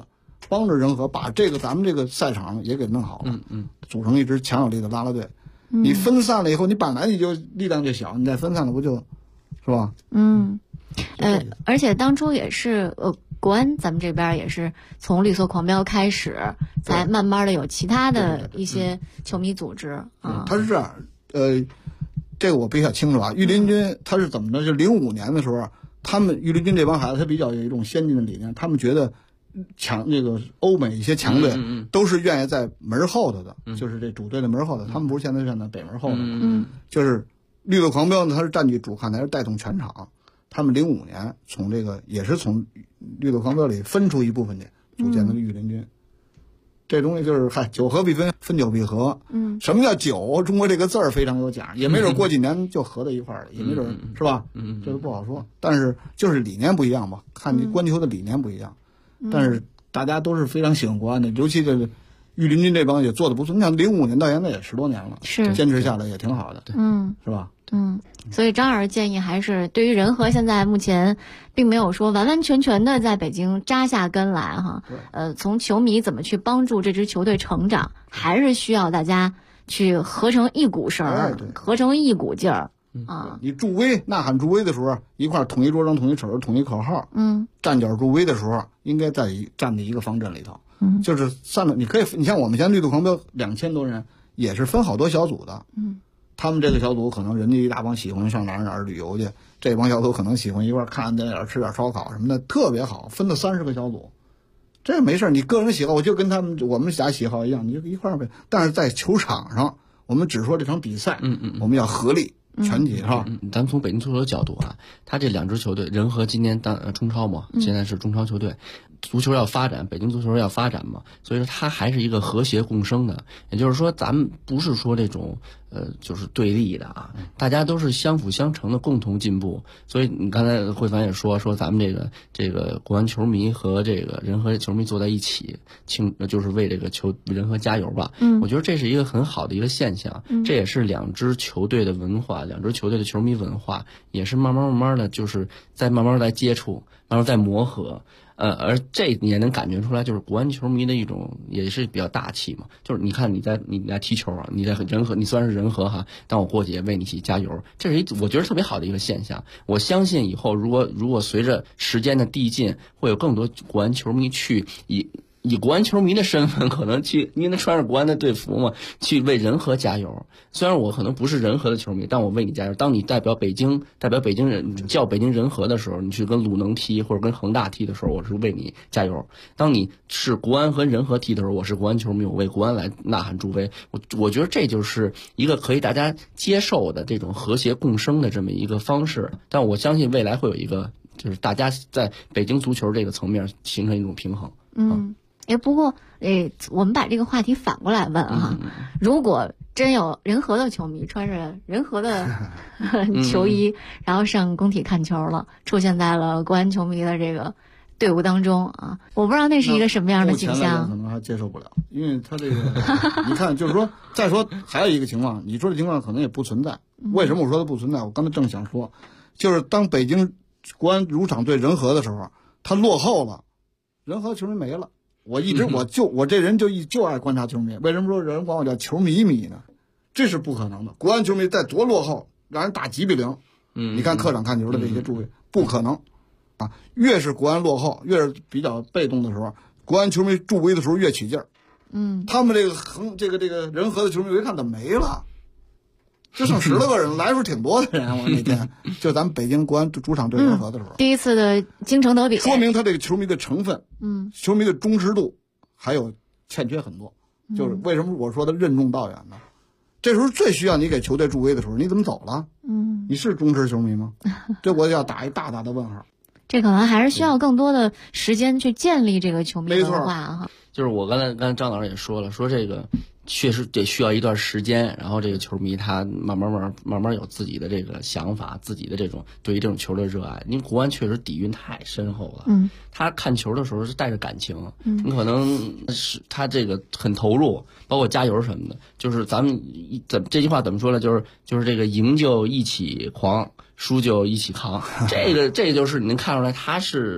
帮着仁和把咱们这个赛场也给弄好了，组成一支强有力的啦啦队。你分散了以后，你本来你就力量就小，你再分散了不就是吧？ 而且当初也是国安咱们这边也是从绿色狂飙开始，才慢慢的有其他的一些球迷组织啊。 他是这样，这个我比较清楚啊。御林军他是怎么着？就05年的时候，他们御林军这帮孩子他比较有一种先进的理念，他们觉得这个欧美一些强队都是愿意在门后头的，就是这主队的门后头，他们不是现在站在北门后头吗？就是绿色狂飙呢，他是占据主看台，是带动全场。他们05年从这个也是从绿色狂飙里分出一部分去组建的御林军。这东西就是酒合必分，分久必合。什么叫酒？中国这个字儿非常有讲，也没准过几年就合在一块儿了，也没准是吧？这个不好说。但是就是理念不一样吧，看你观球的理念不一样。但是大家都是非常喜欢国安的，尤其这个御林军这帮也做的不错。你看05年到现在也10多年了， 是坚持下来也挺好的，是吧？ 所以张老师建议还是对于仁和现在目前并没有说完完全全的在北京扎下根来哈，从球迷怎么去帮助这支球队成长，还是需要大家去合成一股绳儿，合成一股劲儿啊！ 你助威呐喊助威的时候，一块统一桌上、统一手、统一口号，站脚助威的时候，应该站在一个方阵里头，就是散了。你像我们现在绿度狂飙2000多人，也是分好多小组的，他们这个小组可能人家一大帮喜欢上哪儿旅游去，这帮小组可能喜欢一块看电影、吃点烧烤什么的，特别好，分了30个小组，这没事。你个人喜好，我就跟我们俩喜好一样，你就一块儿呗。但是在球场上，我们只说这场比赛，我们要合力。全体是吧？ 咱们从北京足球的角度啊，他这2支球队，仁和今年当中超嘛，现在是中超球队，足球要发展，北京足球要发展嘛，所以说它还是一个和谐共生的。也就是说，咱们不是说这种就是对立的啊，大家都是相辅相成的，共同进步。所以你刚才慧凡也说咱们这个国安球迷和这个仁和球迷坐在一起，就是为这个仁和加油吧。我觉得这是一个很好的一个现象，这也是2支球队的文化。2支球队的球迷文化也是慢慢的，就是在慢慢来接触，慢慢在磨合。而这你也能感觉出来，就是国安球迷的一种也是比较大气嘛。就是你看你在踢球啊，你在仁和，你虽然是仁和哈，但我过去也为你一起加油，这是我觉得特别好的一个现象。我相信以后如果随着时间的递进，会有更多国安球迷去以国安球迷的身份，可能去，因为他穿着国安的队服嘛，去为仁和加油。虽然我可能不是仁和的球迷，但我为你加油。当你代表北京人叫北京仁和的时候，你去跟鲁能踢或者跟恒大踢的时候，我是为你加油。当你是国安和仁和踢的时候，我是国安球迷，我为国安来呐喊助威。我觉得这就是一个可以大家接受的这种和谐共生的这么一个方式。但我相信未来会有一个，就是大家在北京足球这个层面形成一种平衡。 不过我们把这个话题反过来问啊，如果真有仁和的球迷穿着仁和的球衣，然后上工体看球了，出现在了国安球迷的这个队伍当中啊，我不知道那是一个什么样的景象。 可能还接受不了，因为他这个你看，就是说，再说还有一个情况，你说的情况可能也不存在。为什么我说的不存在？我刚才正想说，就是当北京国安主场对仁和的时候，他落后了，仁和球迷没了。我这人就爱观察球迷。为什么说人管我叫球迷呢？这是不可能的。国安球迷再多落后，让人打几比0，你看客场看球的这些助威，不可能啊！越是国安落后，越是比较被动的时候，国安球迷助威的时候越起劲儿。他们这个仁和的球迷我一看怎么没了，就剩10多个人，来的时候挺多的人。我那天就咱们北京国安主场对仁和的时候， 第一次的京城德比， 说明他这个球迷的成分，球迷的忠实度还有欠缺很多。就是为什么我说他任重道远呢？这时候最需要你给球队助威的时候，你怎么走了？你是忠实球迷吗？这我要打一大大的问号。 这可能还是需要更多的时间去建立这个球迷文化哈。 就是我刚才张老师也说了，说这个确实得需要一段时间，然后这个球迷他慢慢有自己的这个想法，自己的这种对于这种球的热爱。因为国安确实底蕴太深厚了，他看球的时候是带着感情，你可能是他这个很投入，包括加油什么的。就是咱们这句话怎么说呢？就是这个赢就一起狂，输就一起扛。这个就是你能看出来他是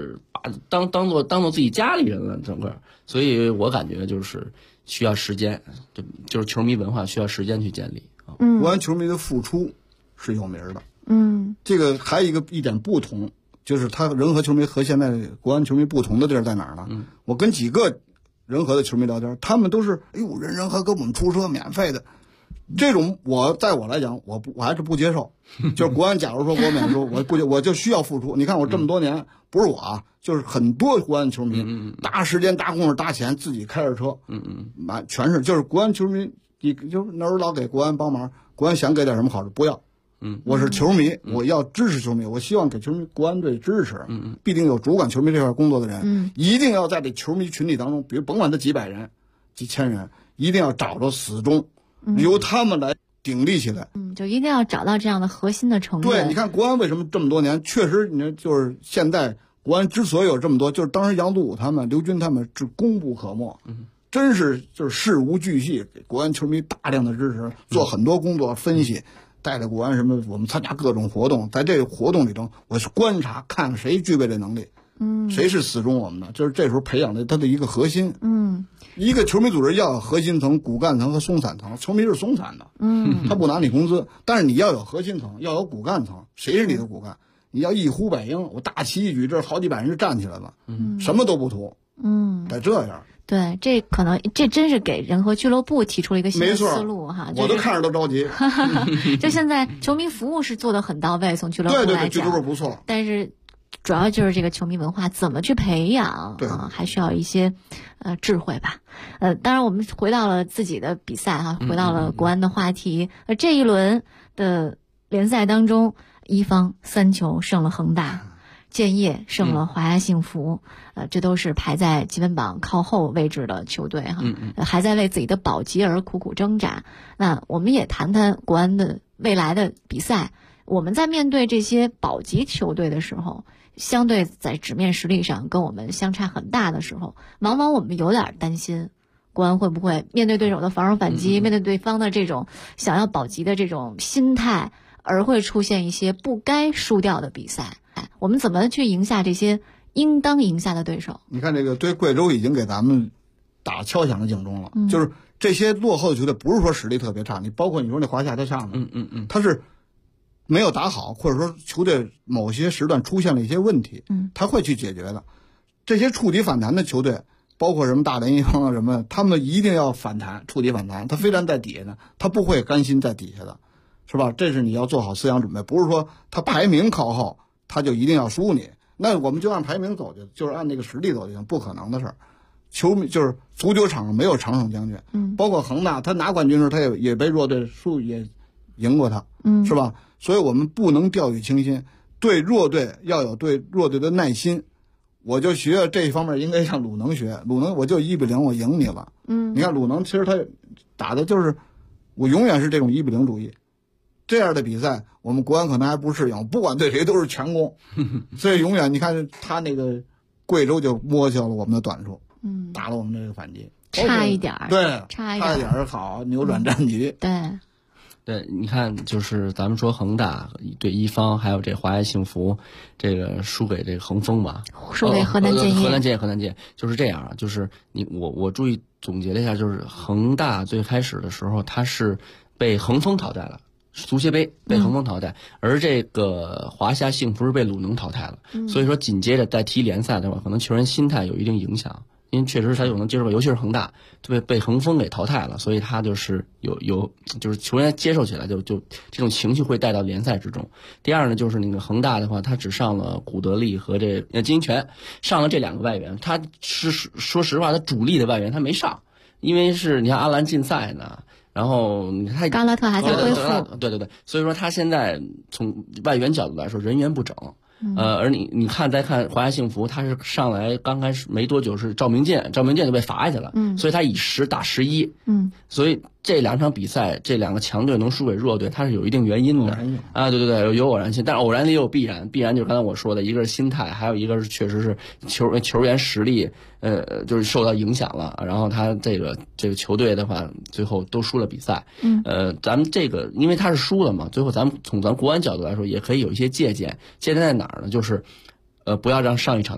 当做自己家里人了，整个。所以我感觉就是需要时间，就是球迷文化需要时间去建立。 国安球迷的付出是有名的。这个还有一点不同，就是他仁和球迷和现在国安球迷不同的地儿在哪儿呢？我跟几个仁和的球迷聊天，他们都是仁和给我们出车免费的。这种在我来讲，我还是不接受。就是国安假如说给我免输，我就需要付出。你看我这么多年，不是我啊，就是很多国安球迷，搭时间、搭工夫、搭钱，自己开着车，全是就是国安球迷，你就那时候老给国安帮忙，国安想给点什么好处不要。我是球迷，我要支持球迷，我希望给球迷国安队支持。必定有主管球迷这块工作的人，一定要在这球迷群体当中，比如甭管他几百人、几千人，一定要找着死忠。由他们来鼎立起来， 就一定要找到这样的核心的成员。 对，你看国安为什么这么多年，确实，你看就是现在国安之所以有这么多，就是当时杨祖武他们、刘军他们是功不可没，真是就是事无巨细，给国安球迷大量的支持，做很多工作分析，带着国安什么，我们参加各种活动，在这个活动里头，我是观察看谁具备这能力。谁是死忠我们的，就是这时候培养的他的一个核心。一个球迷组织要有核心层、骨干层和松散层。球迷是松散的，他不拿你工资，但是你要有核心层，要有骨干层。谁是你的骨干？你要一呼百应，我大旗一举，这好几百人就站起来了，什么都不图，得这样。 对，这真是给仁和俱乐部提出了一个新的思路哈。 我都看着都着急。 就现在球迷服务是做得很到位，从俱乐部来讲， 对，俱乐部不错， 但是主要就是这个球迷文化怎么去培养啊，还需要一些智慧吧。当然我们回到了自己的比赛哈，回到了国安的话题。这一轮的联赛当中，一方3球胜了恒大，建业胜了华夏幸福，这都是排在积分榜靠后位置的球队哈，还在为自己的保级而苦苦挣扎。那我们也谈谈国安的未来的比赛。我们在面对这些保级球队的时候，相对在纸面实力上跟我们相差很大的时候，往往我们有点担心，国安会不会面对对手的防守反击，面对对方的这种想要保级的这种心态，而会出现一些不该输掉的比赛。我们怎么去赢下这些应当赢下的对手？ 你看这个对贵州已经给咱们打敲响了警钟了，就是这些落后的球队不是说实力特别差，你包括你说那华夏他差吗？他是没有打好，或者说球队某些时段出现了一些问题，他会去解决的。这些触底反弹的球队，包括什么大连一方啊什么，他们一定要反弹，触底反弹。他非但在底下呢，他不会甘心在底下的，是吧？这是你要做好思想准备，不是说他排名靠后，他就一定要输你。那我们就按排名走就，就是按那个实力走就行，不可能的事儿。球迷就是足球场上没有常胜将军，包括恒大，他拿冠军时候他也被弱队也赢过他，是吧？所以我们不能掉以轻心，对弱队要有对弱队的耐心。我就学这一方面应该向鲁能学，鲁能我就1-0我赢你了。你看鲁能其实他打的就是我永远是这种1-0主义，这样的比赛我们国安可能还不适应，不管对谁都是全攻，所以永远你看他那个贵州就摸清了我们的短处，打了我们这个反击， 差一点， 对， 差一点好扭转战局， 对，你看，就是咱们说恒大对一方，还有这华夏幸福，这个输给这个恒丰吧， 输给河南建业， 河南建业就是这样啊。就是我注意总结了一下，就是恒大最开始的时候，他是被恒丰淘汰了，足协杯被恒丰淘汰，而这个华夏幸福是被鲁能淘汰了。所以说紧接着在踢联赛的话，可能球员心态有一定影响。因为确实他有能接受，尤其是恒大被恒丰给淘汰了，所以他就是就是球员接受起来就这种情绪会带到联赛之中。第二呢，就是那个恒大的话，他只上了古德利和这金英权，上了这2个外援，他是说实话，他主力的外援他没上，因为是你看阿兰禁赛呢。然后他嘎拉特还在恢复， 对，所以说他现在从外援角度来说人员不整，而你再看华夏幸福，他是上来刚开始没多久是赵明剑就被罚下去了，所以他以10打11，所以这2场比赛这2个强队能输给弱队，它是有一定原因的啊，对，有偶然性，但是偶然也有必然就是刚才我说的，一个是心态，还有一个是确实是球员实力，就是受到影响了，然后他这个球队的话，最后都输了比赛，咱们这个因为他是输了嘛，最后咱们从咱国安角度来说，也可以有一些借鉴在哪儿呢？就是不要让上一场的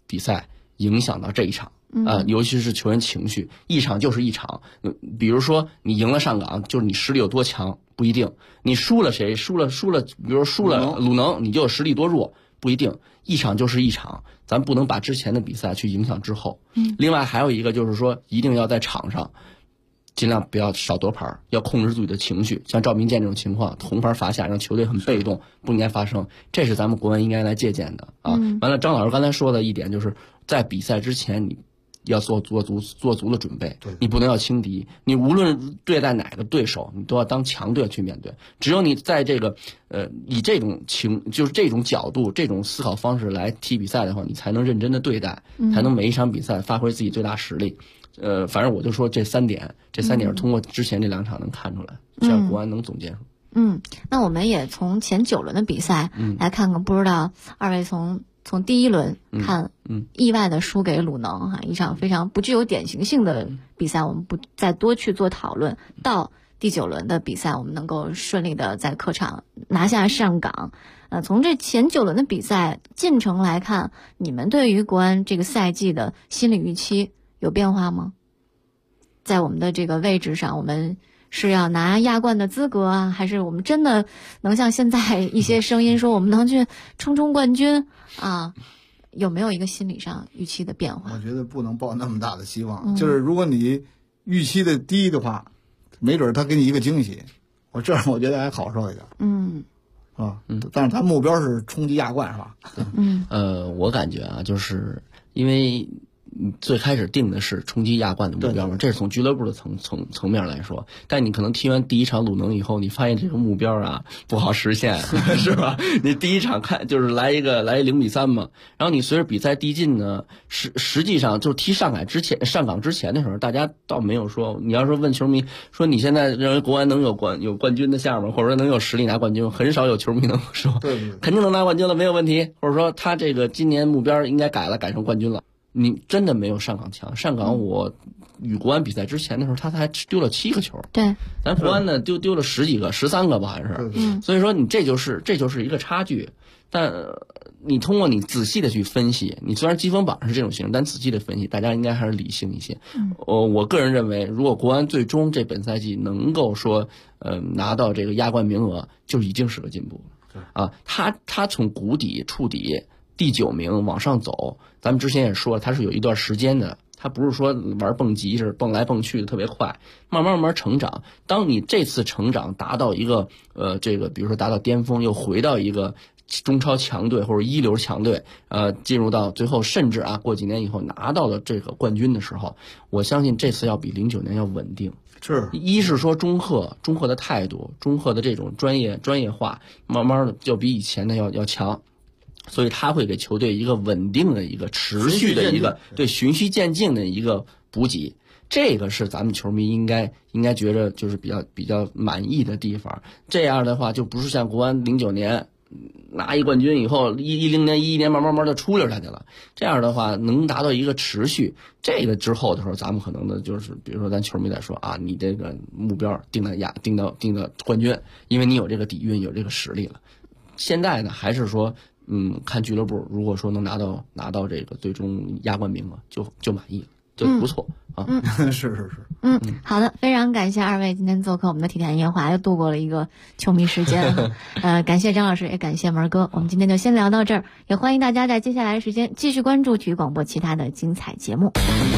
比赛影响到这一场。尤其是球员情绪，一场就是一场。比如说你赢了上港，就是你实力有多强不一定；你输了谁，输了，比如输了鲁能，你就有实力多弱不一定。一场就是一场，咱不能把之前的比赛去影响之后。另外还有一个就是说，一定要在场上尽量不要少夺牌，要控制自己的情绪。像赵明剑这种情况，红牌罚下，让球队很被动，不应该发生。这是咱们国安应该来借鉴的啊。完了，张老师刚才说的一点就是在比赛之前你要做足了准备，你不能要轻敌。你无论对待哪个对手，你都要当强队去面对。只有你在这个以这种就是这种角度、这种思考方式来踢比赛的话，你才能认真的对待，才能每一场比赛发挥自己最大实力。反正我就说这三点通过之前这2场能看出来，这样国安能总结出。 那我们也从前9轮的比赛来看看，不知道二位从第1轮看，意外的输给鲁能一场非常不具有典型性的比赛，我们不再多去做讨论。到第9轮的比赛，我们能够顺利的在客场拿下上港。从这前9轮的比赛进程来看，你们对于国安这个赛季的心理预期有变化吗？在我们的这个位置上，我们是要拿亚冠的资格啊，还是我们真的能像现在一些声音说我们能去冲冠军啊？有没有一个心理上预期的变化？ 我觉得不能抱那么大的希望，就是如果你预期的低的话，没准他给你一个惊喜，这样我觉得还好受一点。但是他目标是冲击亚冠，是吧？ 我感觉啊，就是因为最开始定的是冲击亚冠的目标嘛，这是从俱乐部的层面来说。但你可能踢完第1场鲁能以后，你发现这个目标啊不好实现，是吧？你第1场看就是来一0-3嘛，然后你随着比赛递进呢，实际上就是踢上港之前的时候，大家倒没有说，你要说问球迷说你现在认为国安能有冠军的项目，或者说能有实力拿冠军，很少有球迷能说肯定能拿冠军了，没有问题，或者说他这个今年目标应该改成冠军了。你真的没有上港强。上港我与国安比赛之前的时候，他才丢了7个球。 对， 咱国安呢丢了10几个，13个吧还是。所以说你这就是一个差距。但你通过你仔细的去分析，你虽然积分榜是这种形式，但仔细的分析，大家应该还是理性一些。我个人认为，如果国安最终这本赛季能够说拿到这个亚冠名额，就已经是个进步了。他从谷底触底第9名往上走，咱们之前也说了，他是有一段时间的，他不是说玩蹦极是蹦来蹦去的特别快，慢慢成长。当你这次成长达到一个比如说达到巅峰，又回到一个中超强队或者一流强队，进入到最后，甚至过几年以后拿到了这个冠军的时候，我相信这次要比09年要稳定。一是说中赫的态度，中赫的这种专业化，慢慢的就比以前的要强。所以他会给球队一个稳定的一个持续的一个循序渐进的一个补给，这个是咱们球迷应该觉着就是比较满意的地方。这样的话就不是像国安09年拿一冠军以后，10年11年慢慢的出溜下去了。这样的话能达到一个持续，这个之后的时候，咱们可能的就是比如说咱球迷来说你这个目标定到冠军，因为你有这个底蕴，有这个实力了。现在呢还是说看俱乐部，如果说能拿到这个最终亚冠名额，就满意了，就不错啊。 是。 好的，非常感谢2位今天做客我们的体坛夜话，又度过了一个球迷时间。感谢张老师，也感谢门哥。我们今天就先聊到这儿，也欢迎大家在接下来的时间继续关注体育广播其他的精彩节目。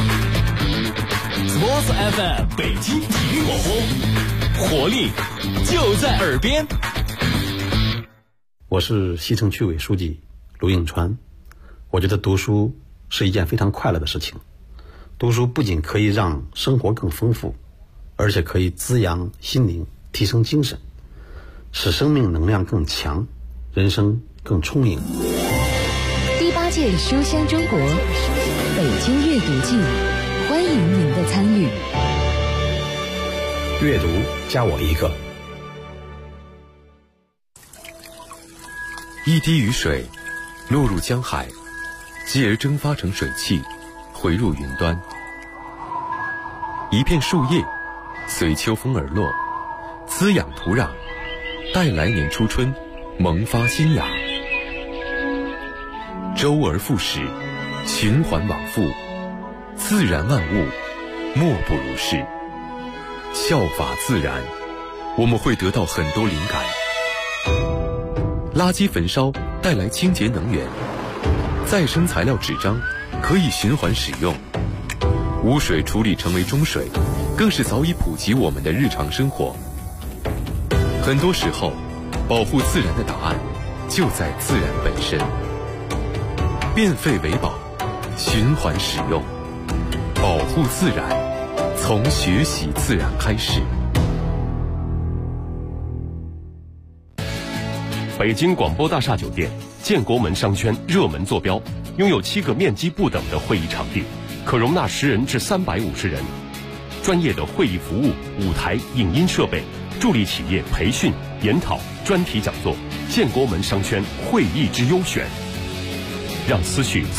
Sports FM 北京体育广播，活力就在耳边。 我是西城区委书记卢永川。我觉得读书是一件非常快乐的事情，读书不仅可以让生活更丰富，而且可以滋养心灵，提升精神，使生命能量更强，人生更充盈。 第8届书香中国北京阅读季，欢迎您的参与。 阅读加我一个。 一滴雨水落入江海，继而蒸发成水汽，回入云端。一片树叶随秋风而落，滋养土壤，待来年初春萌发新芽。周而复始， 循环往复，自然万物莫不如是。效法自然，我们会得到很多灵感。垃圾焚烧带来清洁能源，再生材料纸张可以循环使用，污水处理成为中水，更是早已普及我们的日常生活。很多时候，保护自然的答案就在自然本身。变废为宝，循环使用，保护自然，从学习自然开始。 北京广播大厦酒店建国门商圈热门坐标，拥有7个面积不等的会议场地，可容纳10人至350人。专业的会议服务、舞台、影音设备，助力企业培训、研讨、专题讲座。建国门商圈会议之优选，让思绪